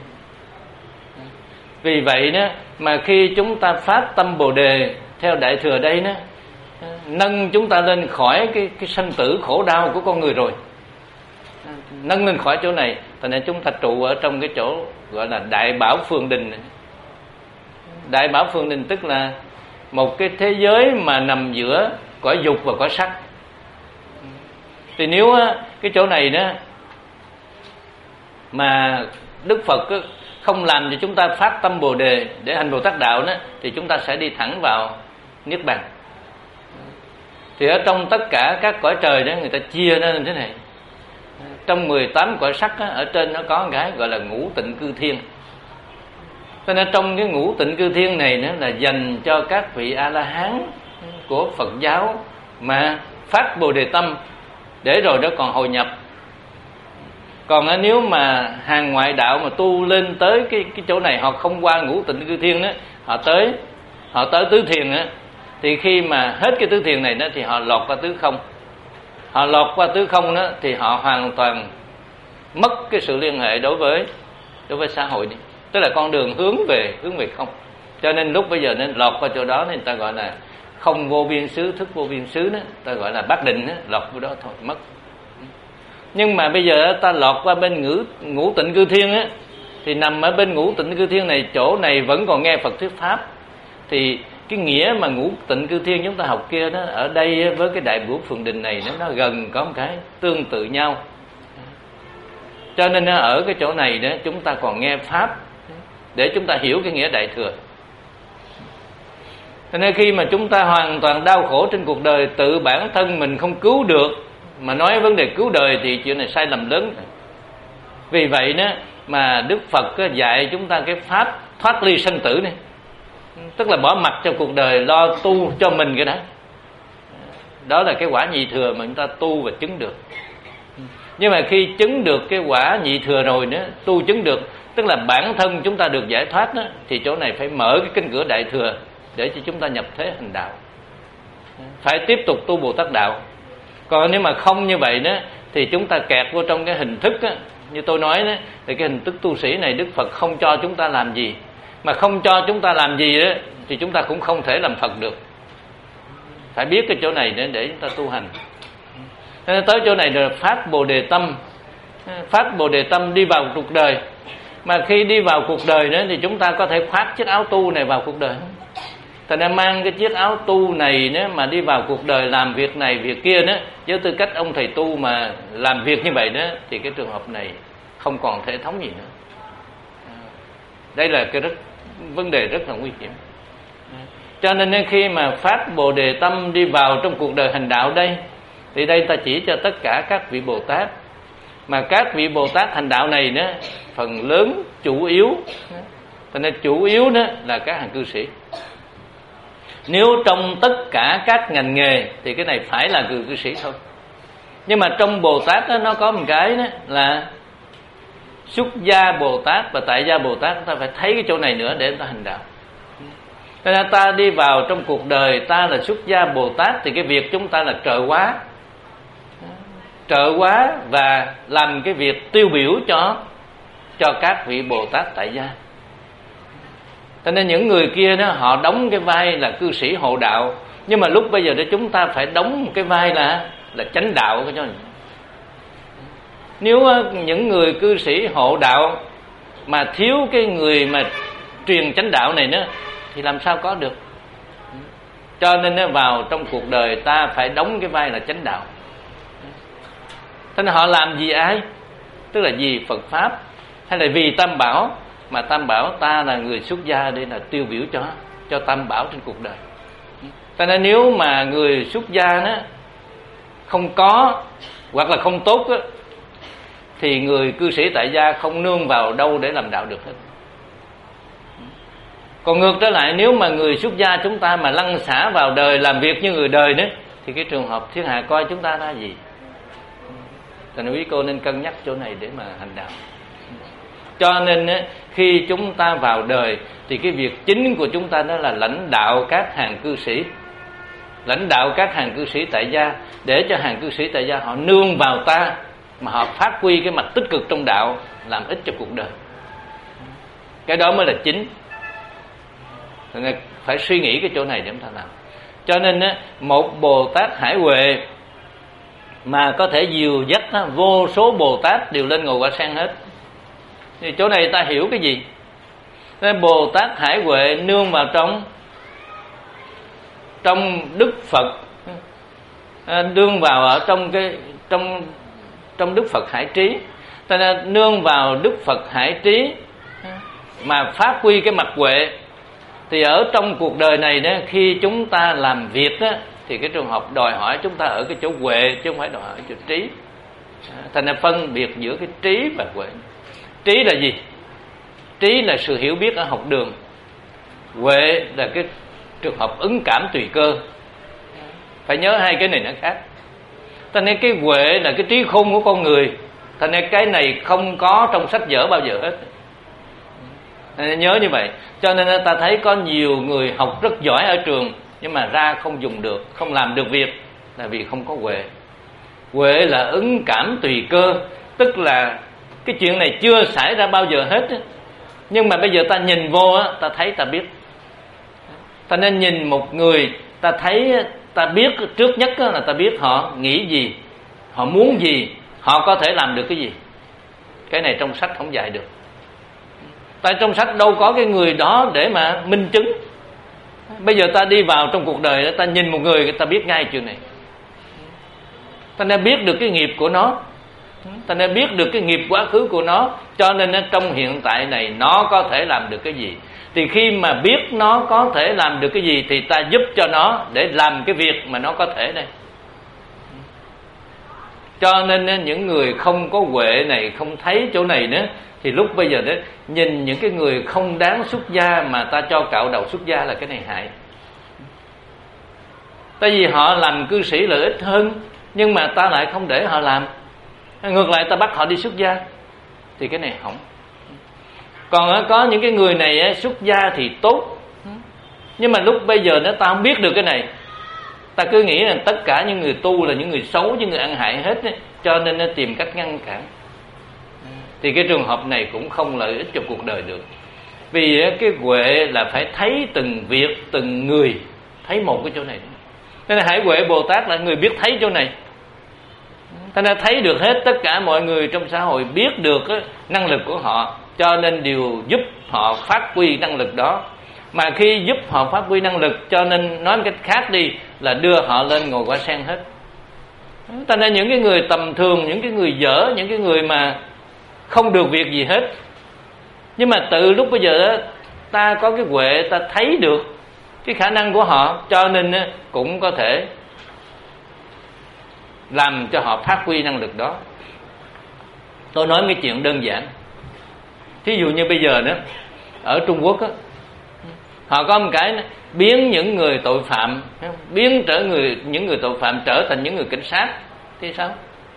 Vì vậy đó mà khi chúng ta phát tâm Bồ Đề theo Đại Thừa đây đó, nâng chúng ta lên khỏi cái, cái sanh tử khổ đau của con người rồi, nâng lên khỏi chỗ này. Thành nên chúng ta trụ ở trong cái chỗ gọi là Đại Bảo Phương Đình. Đại Bảo Phương Đình tức là một cái thế giới mà nằm giữa cõi dục và cõi sắc. Thì nếu cái chỗ này đó mà Đức Phật không làm cho chúng ta phát tâm Bồ Đề để hành Bồ Tát Đạo đó, thì chúng ta sẽ đi thẳng vào Niết Bàn. Thì ở trong tất cả các cõi trời đó, người ta chia ra như thế này. Trong mười tám cõi sắc đó, ở trên nó có một cái gọi là ngũ tịnh cư thiên. Cho nên trong cái ngũ tịnh cư thiên này nữa là dành cho các vị A-la-hán của Phật giáo mà phát Bồ Đề tâm, để rồi đó còn hội nhập. Còn nếu mà hàng ngoại đạo mà tu lên tới cái cái chỗ này, họ không qua ngũ tịnh cư thiên đó, họ tới họ tới tứ thiền đó, thì khi mà hết cái tứ thiền này đó thì họ lọt qua tứ không. Họ lọt qua tứ không đó thì họ hoàn toàn mất cái sự liên hệ đối với đối với xã hội đi. Tức là con đường hướng về hướng về không. Cho nên lúc bây giờ nên lọt qua chỗ đó nên người ta gọi là không vô biên xứ, thức vô biên xứ đó, ta gọi là bát định đó, lọt vô đó thôi mất. Nhưng mà bây giờ ta lọt qua bên ngũ, ngũ tịnh cư thiên á, thì nằm ở bên ngũ tịnh cư thiên này, chỗ này vẫn còn nghe Phật thuyết pháp. Thì cái nghĩa mà ngũ tịnh cư thiên chúng ta học kia đó, ở đây với cái Đại Bảo Phương Đình này nó, nó gần có một cái tương tự nhau. Cho nên ở cái chỗ này đó chúng ta còn nghe pháp để chúng ta hiểu cái nghĩa Đại Thừa. Cho nên khi mà chúng ta hoàn toàn đau khổ trên cuộc đời, tự bản thân mình không cứu được, mà nói vấn đề cứu đời thì chuyện này sai lầm lớn. Vì vậy đó mà Đức Phật dạy chúng ta cái pháp thoát ly sanh tử này, tức là bỏ mặt cho cuộc đời, lo tu cho mình cái đó. Đó là cái quả nhị thừa mà chúng ta tu và chứng được. Nhưng mà khi chứng được cái quả nhị thừa rồi nữa, tu chứng được, tức là bản thân chúng ta được giải thoát đó, thì chỗ này phải mở cái cánh cửa Đại Thừa để cho chúng ta nhập thế hành đạo, phải tiếp tục tu Bồ Tát Đạo. Còn nếu mà không như vậy đó thì chúng ta kẹt vô trong cái hình thức đó. Như tôi nói đó, thì cái hình thức tu sĩ này Đức Phật không cho chúng ta làm gì. Mà không cho chúng ta làm gì đó thì chúng ta cũng không thể làm Phật được. Phải biết cái chỗ này để, để chúng ta tu hành. Nên tới chỗ này là phát Bồ Đề tâm. Phát Bồ Đề tâm đi vào cuộc đời. Mà khi đi vào cuộc đời đó thì chúng ta có thể khoác chiếc áo tu này vào cuộc đời. Thành ra mang cái chiếc áo tu này đó mà đi vào cuộc đời làm việc này việc kia đó, với tư cách ông thầy tu mà làm việc như vậy đó, thì cái trường hợp này không còn thể thống gì nữa. Đây là cái rất vấn đề rất là nguy hiểm. Cho nên khi mà phát Bồ Đề tâm đi vào trong cuộc đời hành đạo đây, thì đây ta chỉ cho tất cả các vị Bồ Tát. Mà các vị Bồ Tát hành đạo này đó, phần lớn chủ yếu, cho nên chủ yếu đó là các hàng cư sĩ. Nếu trong tất cả các ngành nghề thì cái này phải là người cư sĩ thôi. Nhưng mà trong Bồ Tát đó, nó có một cái đó là xuất gia Bồ Tát và tại gia Bồ Tát. Chúng ta phải thấy cái chỗ này nữa để chúng ta hành đạo. Cho nên ta đi vào trong cuộc đời, ta là xuất gia Bồ Tát, thì cái việc chúng ta là trợ hóa. Trợ hóa và làm cái việc tiêu biểu cho cho các vị Bồ Tát tại gia. Cho nên những người kia đó, họ đóng cái vai là cư sĩ hộ đạo. Nhưng mà lúc bây giờ đó chúng ta phải đóng một cái vai là là chánh đạo. Nếu những người cư sĩ hộ đạo mà thiếu cái người mà truyền chánh đạo này nữa thì làm sao có được. Cho nên vào trong cuộc đời ta phải đóng cái vai là chánh đạo. Thế nên họ làm vì ai? Tức là vì Phật Pháp hay là vì Tam Bảo? Mà Tam Bảo ta là người xuất gia để là tiêu biểu cho cho Tam Bảo trên cuộc đời. Cho nên nếu mà người xuất gia đó không có hoặc là không tốt đó, thì người cư sĩ tại gia không nương vào đâu để làm đạo được hết. Còn ngược trở lại, nếu mà người xuất gia chúng ta mà lăn xả vào đời làm việc như người đời nữa thì cái trường hợp thiên hạ coi chúng ta ra gì. Thành quý cô nên cân nhắc chỗ này để mà hành đạo. Cho nên khi chúng ta vào đời thì cái việc chính của chúng ta đó là lãnh đạo các hàng cư sĩ, lãnh đạo các hàng cư sĩ tại gia, để cho hàng cư sĩ tại gia họ nương vào ta mà họ phát huy cái mặt tích cực trong đạo, làm ích cho cuộc đời. Cái đó mới là chính. Nên phải suy nghĩ cái chỗ này để chúng ta làm. Cho nên một Bồ Tát Hải Huệ mà có thể dìu dắt vô số Bồ Tát đều lên ngồi quả sen hết. Thì chỗ này ta hiểu cái gì? Nên Bồ Tát Hải Huệ nương vào trong trong Đức Phật, nương vào ở trong cái trong trong Đức Phật Hải Trí. Ta nên nương vào Đức Phật Hải Trí mà phát huy cái mặt huệ. Thì ở trong cuộc đời này đó, khi chúng ta làm việc đó, thì cái trường hợp đòi hỏi chúng ta ở cái chỗ huệ chứ không phải đòi hỏi chỗ trí. Thành ra phân biệt giữa cái trí và huệ. Trí là gì? Trí là sự hiểu biết ở học đường. Huệ là cái trường hợp ứng cảm tùy cơ. Phải nhớ hai cái này nó khác. Thành nên cái huệ là cái trí khôn của con người. Thành nên cái này không có trong sách vở bao giờ hết. Nên nhớ như vậy. Cho nên ta thấy có nhiều người học rất giỏi ở trường nhưng mà ra không dùng được, không làm được việc là vì không có huệ. Huệ là ứng cảm tùy cơ, tức là cái chuyện này chưa xảy ra bao giờ hết, nhưng mà bây giờ ta nhìn vô ta thấy ta biết. Ta nên nhìn một người, ta thấy ta biết trước nhất là ta biết họ nghĩ gì, họ muốn gì, họ có thể làm được cái gì. Cái này trong sách không dạy được. Tại trong sách đâu có cái người đó để mà minh chứng. Bây giờ ta đi vào trong cuộc đời, ta nhìn một người, ta biết ngay chuyện này. Ta nên biết được cái nghiệp của nó, ta nên biết được cái nghiệp quá khứ của nó. Cho nên trong hiện tại này nó có thể làm được cái gì. Thì khi mà biết nó có thể làm được cái gì thì ta giúp cho nó để làm cái việc mà nó có thể đây. Cho nên những người không có huệ này, không thấy chỗ này nữa, thì lúc bây giờ đó nhìn những cái người không đáng xuất gia mà ta cho cạo đầu xuất gia là cái này hại. Tại vì họ làm cư sĩ lợi ích hơn, nhưng mà ta lại không để họ làm. Ngược lại ta bắt họ đi xuất gia thì cái này hỏng. Còn có những cái người này xuất gia thì tốt, nhưng mà lúc bây giờ nó ta không biết được cái này, ta cứ nghĩ là tất cả những người tu là những người xấu, những người ăn hại hết, cho nên nó tìm cách ngăn cản. Thì cái trường hợp này cũng không lợi ích cho cuộc đời được. Vì cái huệ là phải thấy từng việc, từng người, thấy một cái chỗ này. Nên là Hải Huệ Bồ Tát là người biết thấy chỗ này. Thế nên thấy được hết tất cả mọi người trong xã hội, biết được năng lực của họ, cho nên đều giúp họ phát huy năng lực đó. Mà khi giúp họ phát huy năng lực, cho nên nói một cách khác đi là đưa họ lên ngồi quả sen hết. Cho nên những cái người tầm thường, những cái người dở, những cái người mà không được việc gì hết, nhưng mà từ lúc bây giờ ta có cái huệ, ta thấy được cái khả năng của họ, cho nên cũng có thể làm cho họ phát huy năng lực đó. Tôi nói cái chuyện đơn giản. Thí dụ như bây giờ nữa, ở Trung Quốc á, họ có một cái biến những người tội phạm, biến trở người những người tội phạm trở thành những người cảnh sát thì sao?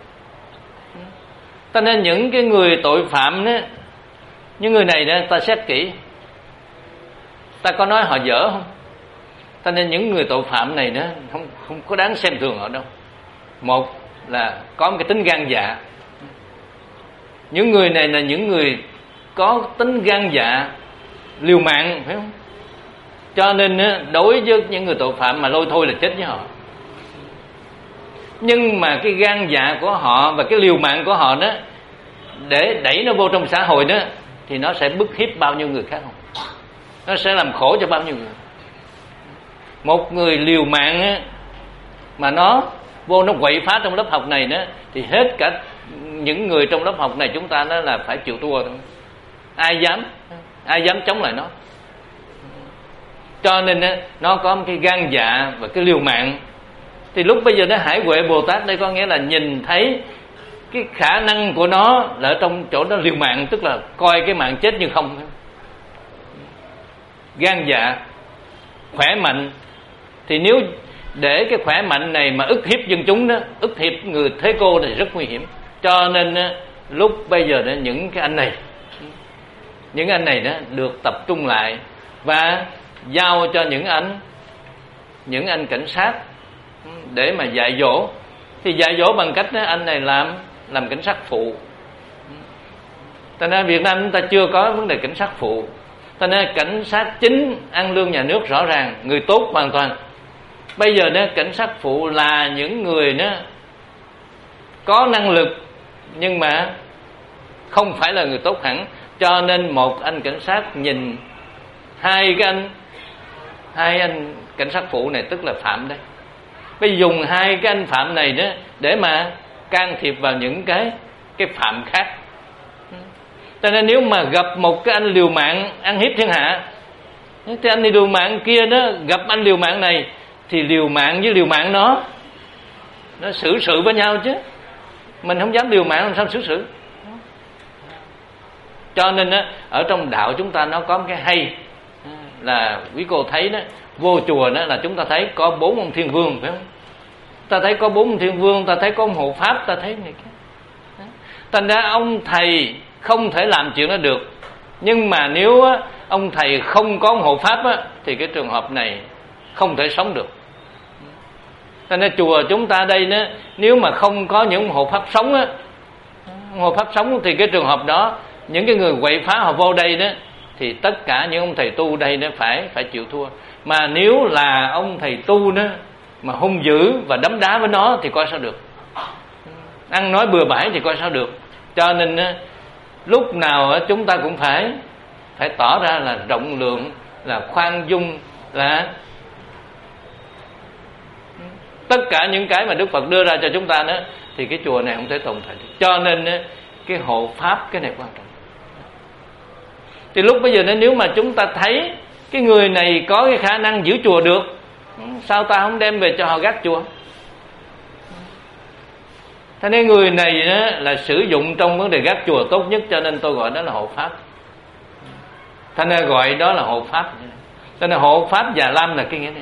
Ta nên những cái người tội phạm đó, những người này đó, ta xét kỹ, ta có nói họ dở không? Ta nên những người tội phạm này đó không không có đáng xem thường họ đâu. Một là có một cái tính gan dạ. Những người này là những người có tính gan dạ, liều mạng, phải không? Cho nên đối với những người tội phạm mà lôi thôi là chết với họ. Nhưng mà cái gan dạ của họ và cái liều mạng của họ đó để đẩy nó vô trong xã hội đó, thì nó sẽ bức hiếp bao nhiêu người khác không? Nó sẽ làm khổ cho bao nhiêu người. Một người liều mạng á, mà nó vô nó quậy phá trong lớp học này đó, thì hết cả những người trong lớp học này chúng ta đó là phải chịu thua thôi. Ai dám ai dám chống lại nó. Cho nên á, nó có một cái gan dạ và cái liều mạng. Thì lúc bây giờ nó Hải Huệ Bồ Tát đây có nghĩa là nhìn thấy cái khả năng của nó là ở trong chỗ đó liều mạng, tức là coi cái mạng chết như không. Gan dạ, khỏe mạnh. Thì nếu để cái khỏe mạnh này mà ức hiếp dân chúng đó, ức hiếp người thế cô thì rất nguy hiểm. Cho nên lúc bây giờ đó, những cái anh này những anh này đó được tập trung lại và giao cho những anh những anh cảnh sát để mà dạy dỗ. Thì dạy dỗ bằng cách đó, anh này làm làm cảnh sát phụ. Thành ra Việt Nam chúng ta chưa có vấn đề cảnh sát phụ. Thành ra cảnh sát chính ăn lương nhà nước rõ ràng, người tốt hoàn toàn. Bây giờ đó cảnh sát phụ là những người đó có năng lực nhưng mà không phải là người tốt hẳn. Cho nên một anh cảnh sát nhìn hai cái anh hai anh cảnh sát phụ này, tức là phạm đây, bây giờ dùng hai cái anh phạm này đó để mà can thiệp vào những cái cái phạm khác. Cho nên nếu mà gặp một cái anh liều mạng ăn hiếp thiên hạ, thì anh liều mạng kia đó gặp anh liều mạng này, thì liều mạng với liều mạng nó nó xử sự với nhau chứ. Mình không dám liều mạng làm sao xử sự. Cho nên á, ở trong đạo chúng ta nó có một cái hay là quý cô thấy đó, vô chùa đó là chúng ta thấy có bốn ông thiên vương, phải không? Ta thấy có bốn ông thiên vương, ta thấy có ông hộ pháp, ta thấy này kia. Thành ra ông thầy không thể làm chuyện đó được. Nhưng mà nếu á, ông thầy không có ông hộ pháp á, thì cái trường hợp này không thể sống được. Thành ra chùa chúng ta đây đó, nếu mà không có những hộ pháp sống á, hộ pháp sống thì cái trường hợp đó, những cái người quậy phá họ vô đây đó, thì tất cả những ông thầy tu đây đó phải phải chịu thua. Mà nếu là ông thầy tu đó mà hung dữ và đấm đá với nó thì coi sao được, ăn nói bừa bãi thì coi sao được. Cho nên lúc nào chúng ta cũng phải phải tỏ ra là rộng lượng, là khoan dung, là tất cả những cái mà Đức Phật đưa ra cho chúng ta đó, thì cái chùa này không thể tồn tại được. Cho nên cái hộ pháp cái này quan trọng. Thì lúc bây giờ nếu mà chúng ta thấy cái người này có cái khả năng giữ chùa được, sao ta không đem về cho họ gác chùa? Thế nên người này đó là sử dụng trong vấn đề gác chùa tốt nhất, cho nên tôi gọi đó là hộ pháp. Thế nên gọi đó là hộ pháp. Cho nên hộ pháp Già Lam là cái nghĩa này,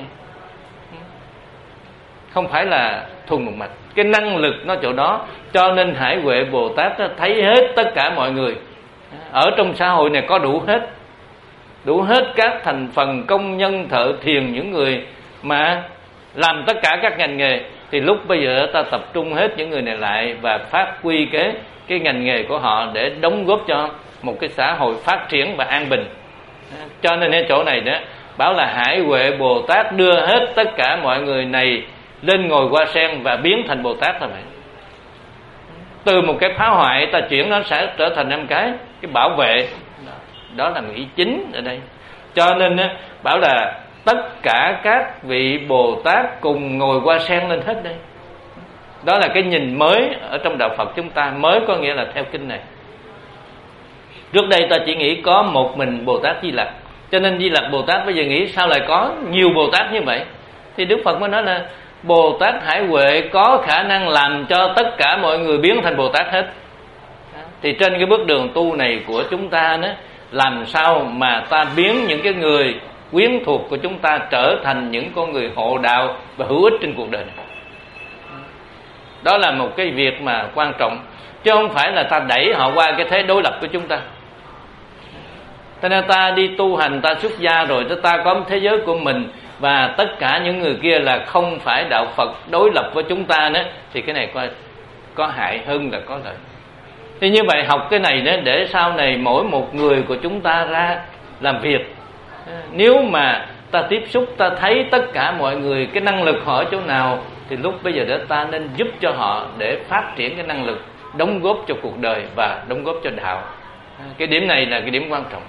không phải là thuần một mạch. Cái năng lực nó chỗ đó. Cho nên Hải Huệ Bồ Tát thấy hết tất cả mọi người ở trong xã hội này, có đủ hết đủ hết các thành phần công nhân, thợ thiền, những người mà làm tất cả các ngành nghề. Thì lúc bây giờ ta tập trung hết những người này lại và phát huy cái cái ngành nghề của họ để đóng góp cho một cái xã hội phát triển và an bình. Cho nên ở chỗ này đó bảo là Hải Huệ Bồ Tát đưa hết tất cả mọi người này lên ngồi hoa sen và biến thành Bồ Tát thôi vậy. Từ một cái phá hoại ta chuyển nó sẽ trở thành một cái cái bảo vệ. Đó là nghĩ chính ở đây. Cho nên bảo là tất cả các vị Bồ Tát cùng ngồi hoa sen lên hết đây. Đó là cái nhìn mới ở trong đạo Phật chúng ta. Mới có nghĩa là theo kinh này. Trước đây ta chỉ nghĩ có một mình Bồ Tát Di Lặc, cho nên Di Lặc Bồ Tát bây giờ nghĩ sao lại có nhiều Bồ Tát như vậy. Thì Đức Phật mới nói là Bồ Tát Hải Huệ có khả năng làm cho tất cả mọi người biến thành Bồ Tát hết. Thì trên cái bước đường tu này của chúng ta đó, làm sao mà ta biến những cái người quyến thuộc của chúng ta trở thành những con người hộ đạo và hữu ích trên cuộc đời này. Đó là một cái việc mà quan trọng, chứ không phải là ta đẩy họ qua cái thế đối lập của chúng ta. Cho nên ta đi tu hành, ta xuất gia rồi, ta có một thế giới của mình, và tất cả những người kia là không phải đạo Phật đối lập với chúng ta nữa, thì cái này có, có hại hơn là có lợi. Thì như vậy học cái này đó để sau này mỗi một người của chúng ta ra làm việc, nếu mà ta tiếp xúc, ta thấy tất cả mọi người cái năng lực họ ở chỗ nào, thì lúc bây giờ đó ta nên giúp cho họ để phát triển cái năng lực đóng góp cho cuộc đời và đóng góp cho đạo. Cái điểm này là cái điểm quan trọng.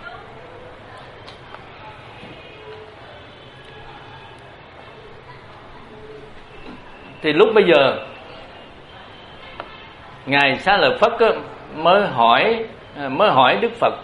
Thì lúc bây giờ Ngài Xá Lợi Phất mới hỏi mới hỏi Đức Phật: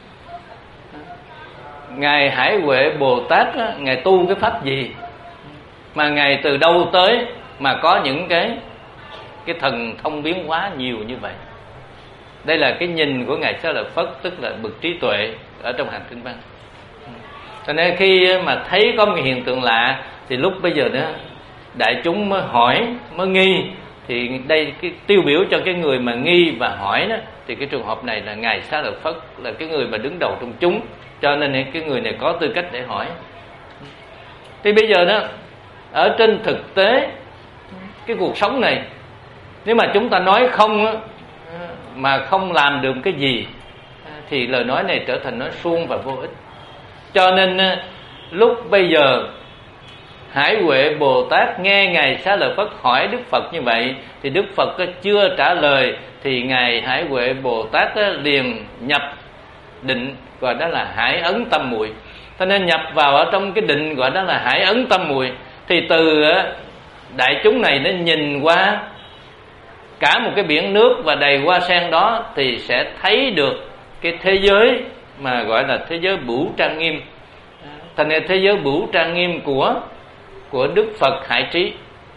Ngài Hải Huệ Bồ Tát Ngài tu cái pháp gì mà Ngài từ đâu tới mà có những cái cái thần thông biến hóa nhiều như vậy? Đây là cái nhìn của Ngài Xá Lợi Phất, tức là bậc trí tuệ ở trong hành kinh văn. Cho nên khi mà thấy có một hiện tượng lạ thì lúc bây giờ đó đại chúng mới hỏi, mới nghi. Thì đây cái tiêu biểu cho cái người mà nghi và hỏi đó, thì cái trường hợp này là Ngài Xá Lợi Phất là cái người mà đứng đầu trong chúng, cho nên cái người này có tư cách để hỏi. Thì bây giờ đó, ở trên thực tế cái cuộc sống này, nếu mà chúng ta nói không á, mà không làm được cái gì thì lời nói này trở thành nói suông và vô ích. Cho nên lúc bây giờ Hải Huệ Bồ Tát nghe Ngài Xá Lợi Phất hỏi Đức Phật như vậy, thì Đức Phật chưa trả lời, thì Ngài Hải Huệ Bồ Tát liền nhập định, gọi đó là hải ấn tâm muội. Cho nên nhập vào ở trong cái định gọi đó là hải ấn tâm muội. Thì từ đại chúng này nó nhìn qua cả một cái biển nước và đầy hoa sen đó, thì sẽ thấy được cái thế giới mà gọi là thế giới bửu trang nghiêm. Thành ra thế giới bửu trang nghiêm của của Đức Phật Hải Trí.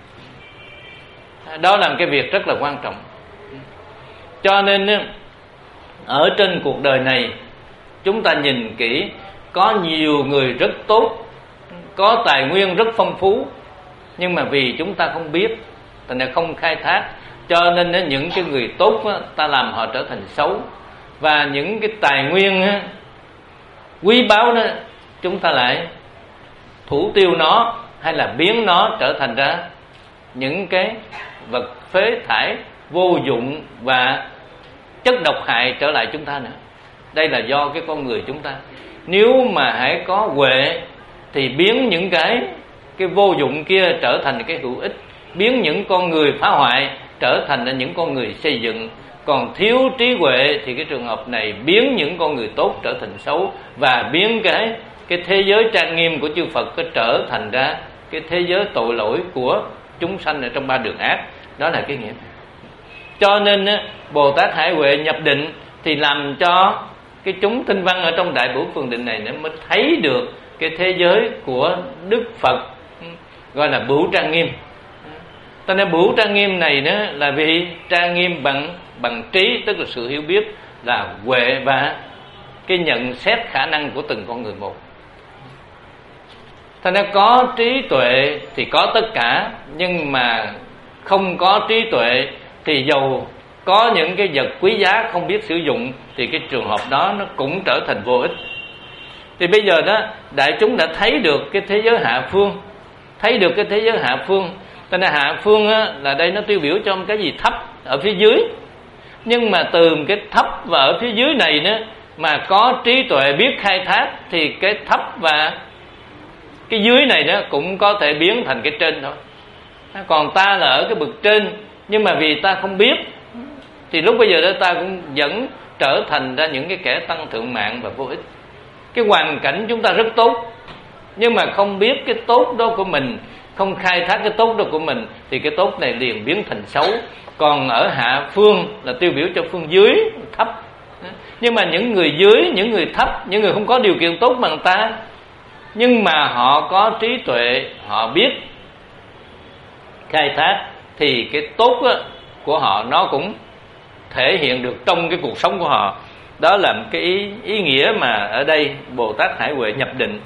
Đó là một cái việc rất là quan trọng. Cho nên ở trên cuộc đời này chúng ta nhìn kỹ, có nhiều người rất tốt, có tài nguyên rất phong phú, nhưng mà vì chúng ta không biết, thành ra không khai thác, cho nên những cái người tốt ta làm họ trở thành xấu. Và những cái tài nguyên quý báu đó chúng ta lại thủ tiêu nó, hay là biến nó trở thành ra những cái vật phế thải vô dụng và chất độc hại trở lại chúng ta nữa. Đây là do cái con người chúng ta. Nếu mà hãy có huệ thì biến những cái cái vô dụng kia trở thành cái hữu ích, biến những con người phá hoại trở thành những con người xây dựng. Còn thiếu trí huệ thì cái trường hợp này biến những con người tốt trở thành xấu, và biến cái cái thế giới trang nghiêm của chư Phật có trở thành ra cái thế giới tội lỗi của chúng sanh ở trong ba đường ác. Đó là cái nghĩa. Cho nên Bồ Tát Hải Huệ nhập định thì làm cho cái chúng tinh văn ở trong Đại Bửu Phường Định này nó mới thấy được cái thế giới của Đức Phật, gọi là bửu trang nghiêm. Cho nên bửu trang nghiêm này đó là vì trang nghiêm bằng bằng trí, tức là sự hiểu biết, là huệ và cái nhận xét khả năng của từng con người một. Thành ra có trí tuệ thì có tất cả, nhưng mà không có trí tuệ thì dầu có những cái vật quý giá không biết sử dụng thì cái trường hợp đó nó cũng trở thành vô ích. Thì bây giờ đó đại chúng đã thấy được cái thế giới hạ phương, thấy được cái thế giới hạ phương. Cho nên hạ phương á, là đây nó tiêu biểu cho cái gì thấp ở phía dưới. Nhưng mà từ cái thấp và ở phía dưới này nữa mà có trí tuệ biết khai thác, thì cái thấp và cái dưới này đó cũng có thể biến thành cái trên thôi. Còn ta là ở cái bậc trên, nhưng mà vì ta không biết thì lúc bây giờ đó ta cũng vẫn trở thành ra những cái kẻ tăng thượng mạng và vô ích. Cái hoàn cảnh chúng ta rất tốt, nhưng mà không biết cái tốt đó của mình, không khai thác cái tốt đó của mình, thì cái tốt này liền biến thành xấu. Còn ở hạ phương là tiêu biểu cho phương dưới thấp. Nhưng mà những người dưới, những người thấp, những người không có điều kiện tốt bằng ta, nhưng mà họ có trí tuệ, họ biết khai thác, thì cái tốt của họ nó cũng thể hiện được trong cái cuộc sống của họ. Đó là một cái ý, ý nghĩa mà ở đây Bồ Tát Hải Huệ nhập định.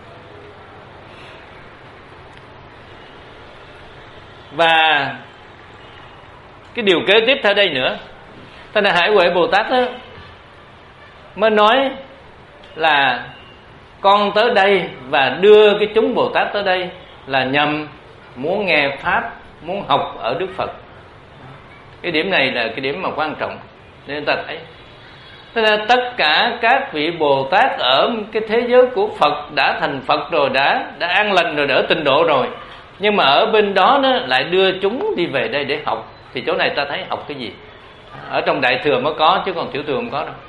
Và cái điều kế tiếp theo đây nữa, thế là Hải Huệ Bồ Tát đó, mới nói là con tới đây và đưa cái chúng Bồ Tát tới đây là nhằm muốn nghe Pháp, muốn học ở Đức Phật. Cái điểm này là cái điểm mà quan trọng. Nên ta thấy thế là tất cả các vị Bồ Tát ở cái thế giới của Phật đã thành Phật rồi, đã đã an lành rồi, đỡ tịnh độ rồi, nhưng mà ở bên đó nó lại đưa chúng đi về đây để học. Thì chỗ này ta thấy học cái gì? Ở trong Đại Thừa mới có, chứ còn Tiểu Thừa không có đâu.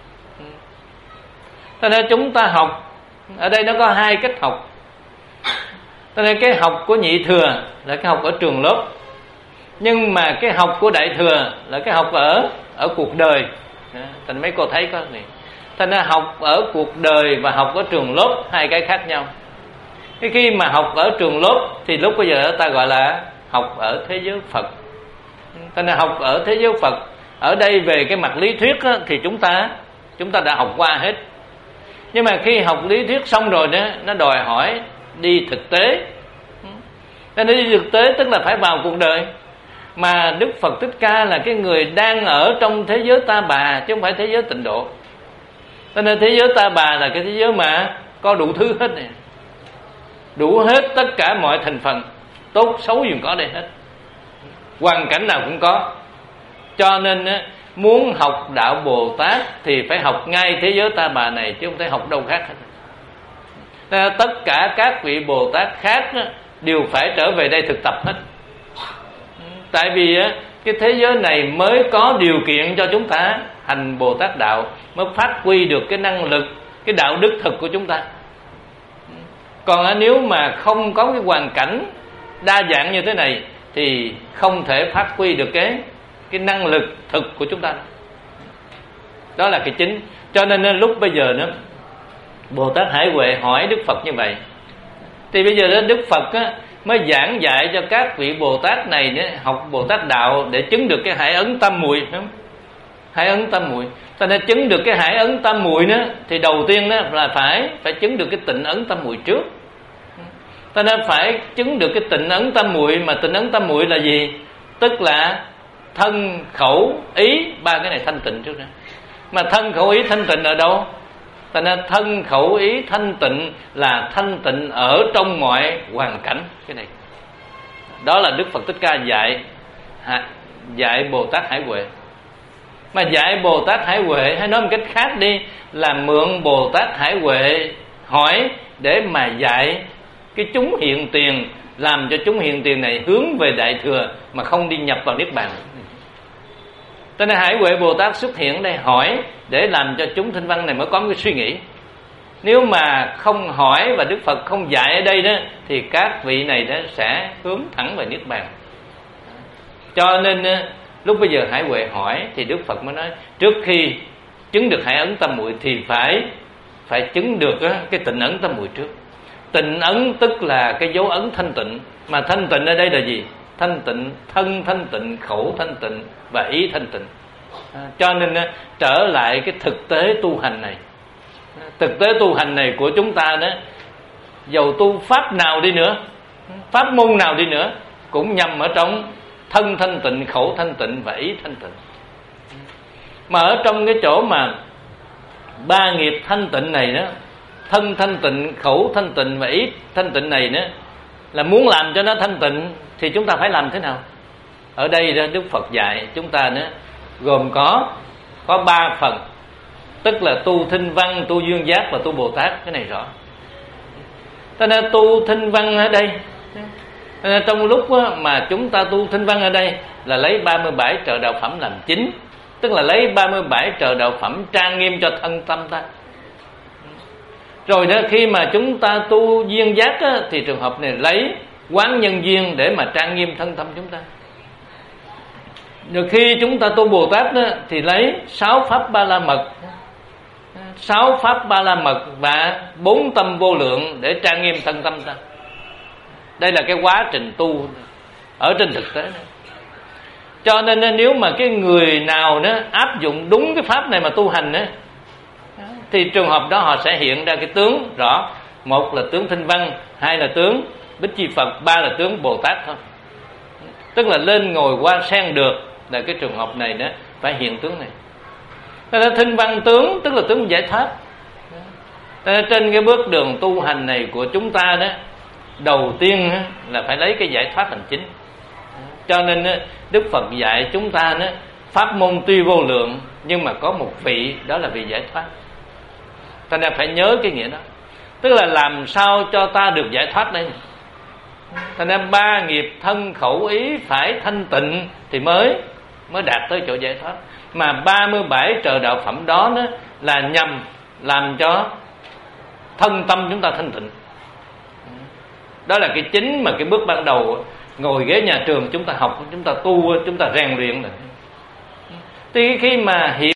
Cho nên chúng ta học, ở đây nó có hai cách học. Cho nên cái học của Nhị Thừa là cái học ở trường lớp, nhưng mà cái học của Đại Thừa là cái học ở ở cuộc đời. Thành mấy cô thấy có gì? Thành ra học ở cuộc đời và học ở trường lớp hai cái khác nhau. Cái khi mà học ở trường lớp thì lúc bây giờ ta gọi là học ở thế giới Phật. Thành ra học ở thế giới Phật, ở đây về cái mặt lý thuyết á, thì chúng ta chúng ta đã học qua hết. Nhưng mà khi học lý thuyết xong rồi đó, nó đòi hỏi đi thực tế. Nên đi thực tế tức là phải vào cuộc đời. Mà Đức Phật Thích Ca là cái người đang ở trong thế giới Ta Bà, chứ không phải thế giới Tịnh Độ. Cho nên thế giới Ta Bà là cái thế giới mà có đủ thứ hết này, đủ hết tất cả mọi thành phần, tốt xấu gì có đây hết, hoàn cảnh nào cũng có. Cho nên muốn học đạo Bồ Tát thì phải học ngay thế giới Ta Bà này, chứ không thể học đâu khác hết. Nên tất cả các vị Bồ Tát khác đều phải trở về đây thực tập hết. Tại vì cái thế giới này mới có điều kiện cho chúng ta hành Bồ Tát đạo, mới phát huy được cái năng lực, cái đạo đức thực của chúng ta. Còn nếu mà không có cái hoàn cảnh đa dạng như thế này thì không thể phát huy được cái cái năng lực thực của chúng ta. Đó là cái chính. Cho nên lúc bây giờ nữa, Bồ Tát Hải Huệ hỏi Đức Phật như vậy, thì bây giờ đó Đức Phật á, mới giảng dạy cho các vị Bồ Tát này nữa, học Bồ Tát đạo để chứng được cái hải ấn tam muội, không? Hải ấn tam muội. Cho nên chứng được cái hải ấn tam muội nữa thì đầu tiên đó là phải phải chứng được cái tịnh ấn tam muội trước. Cho nên phải chứng được cái tịnh ấn tam muội, mà tịnh ấn tam muội là gì? Tức là thân khẩu ý, ba cái này thanh tịnh trước đó. Mà thân khẩu ý thanh tịnh ở đâu? Cho nên thân khẩu ý thanh tịnh là thanh tịnh ở trong mọi hoàn cảnh. Cái này đó là Đức Phật Thích Ca dạy dạy Bồ Tát Hải Huệ. Mà dạy Bồ Tát Hải Huệ, hay nói một cách khác đi, là mượn Bồ Tát Hải Huệ hỏi để mà dạy cái chúng hiện tiền, làm cho chúng hiện tiền này hướng về Đại Thừa mà không đi nhập vào Niết Bàn. Cho nên Hải Huệ Bồ Tát xuất hiện đây hỏi để làm cho chúng thinh văn này mới có một cái suy nghĩ. Nếu mà không hỏi và Đức Phật không dạy ở đây đó, thì các vị này đó sẽ hướng thẳng về Niết Bàn. Cho nên lúc bây giờ Hải Huệ hỏi thì Đức Phật mới nói, trước khi chứng được hải ấn tam muội thì phải phải chứng được cái tịnh ấn tam muội trước. Tịnh ấn tức là cái dấu ấn thanh tịnh. Mà thanh tịnh ở đây là gì? Thanh tịnh, thân thanh tịnh, khẩu thanh tịnh và ý thanh tịnh. à, Cho nên trở lại cái thực tế tu hành này, thực tế tu hành này của chúng ta đó, dầu tu pháp nào đi nữa, pháp môn nào đi nữa, cũng nhằm ở trong thân thanh tịnh, khẩu thanh tịnh và ý thanh tịnh. Mà ở trong cái chỗ mà ba nghiệp thanh tịnh này đó, thân thanh tịnh, khẩu thanh tịnh và ý thanh tịnh này đó, là muốn làm cho nó thanh tịnh thì chúng ta phải làm thế nào? Ở đây đó, Đức Phật dạy chúng ta đó, gồm có có ba phần, tức là tu thinh văn, tu duyên giác và tu Bồ Tát. Cái này rõ. Cho nên tu thinh văn ở đây, nên trong lúc mà chúng ta tu thinh văn ở đây là lấy ba mươi bảy trợ đạo phẩm làm chính, tức là lấy ba mươi bảy trợ đạo phẩm trang nghiêm cho thân tâm ta. Rồi đó, khi mà chúng ta tu duyên giác á, thì trường hợp này lấy quán nhân duyên để mà trang nghiêm thân tâm chúng ta. Rồi khi chúng ta tu Bồ Tát đó, thì lấy sáu pháp ba la mật, sáu pháp ba la mật và bốn tâm vô lượng để trang nghiêm thân tâm ta. Đây là cái quá trình tu ở trên thực tế đó. Cho nên nếu mà cái người nào đó áp dụng đúng cái pháp này mà tu hành đó, thì trường hợp đó họ sẽ hiện ra cái tướng rõ. Một là tướng thinh văn, hai là tướng Bích Chi Phật, ba là tướng Bồ Tát thôi. Tức là lên ngồi qua sen được, là cái trường hợp này đó phải hiện tướng này. Thế nên thinh văn tướng tức là tướng giải thoát. Thế nên trên cái bước đường tu hành này của chúng ta đó, đầu tiên là phải lấy cái giải thoát hành chính. Cho nên Đức Phật dạy chúng ta đó, pháp môn tuy vô lượng nhưng mà có một vị, đó là vị giải thoát. Ta nên phải nhớ cái nghĩa đó. Tức là làm sao cho ta được giải thoát đây. Thành nên ba nghiệp thân khẩu ý phải thanh tịnh thì mới mới đạt tới chỗ giải thoát. Mà ba mươi bảy trời đạo phẩm đó, đó là nhằm làm cho thân tâm chúng ta thanh tịnh. Đó là cái chính mà cái bước ban đầu ngồi ghế nhà trường chúng ta học, chúng ta tu, chúng ta rèn luyện. Thì khi mà hiểu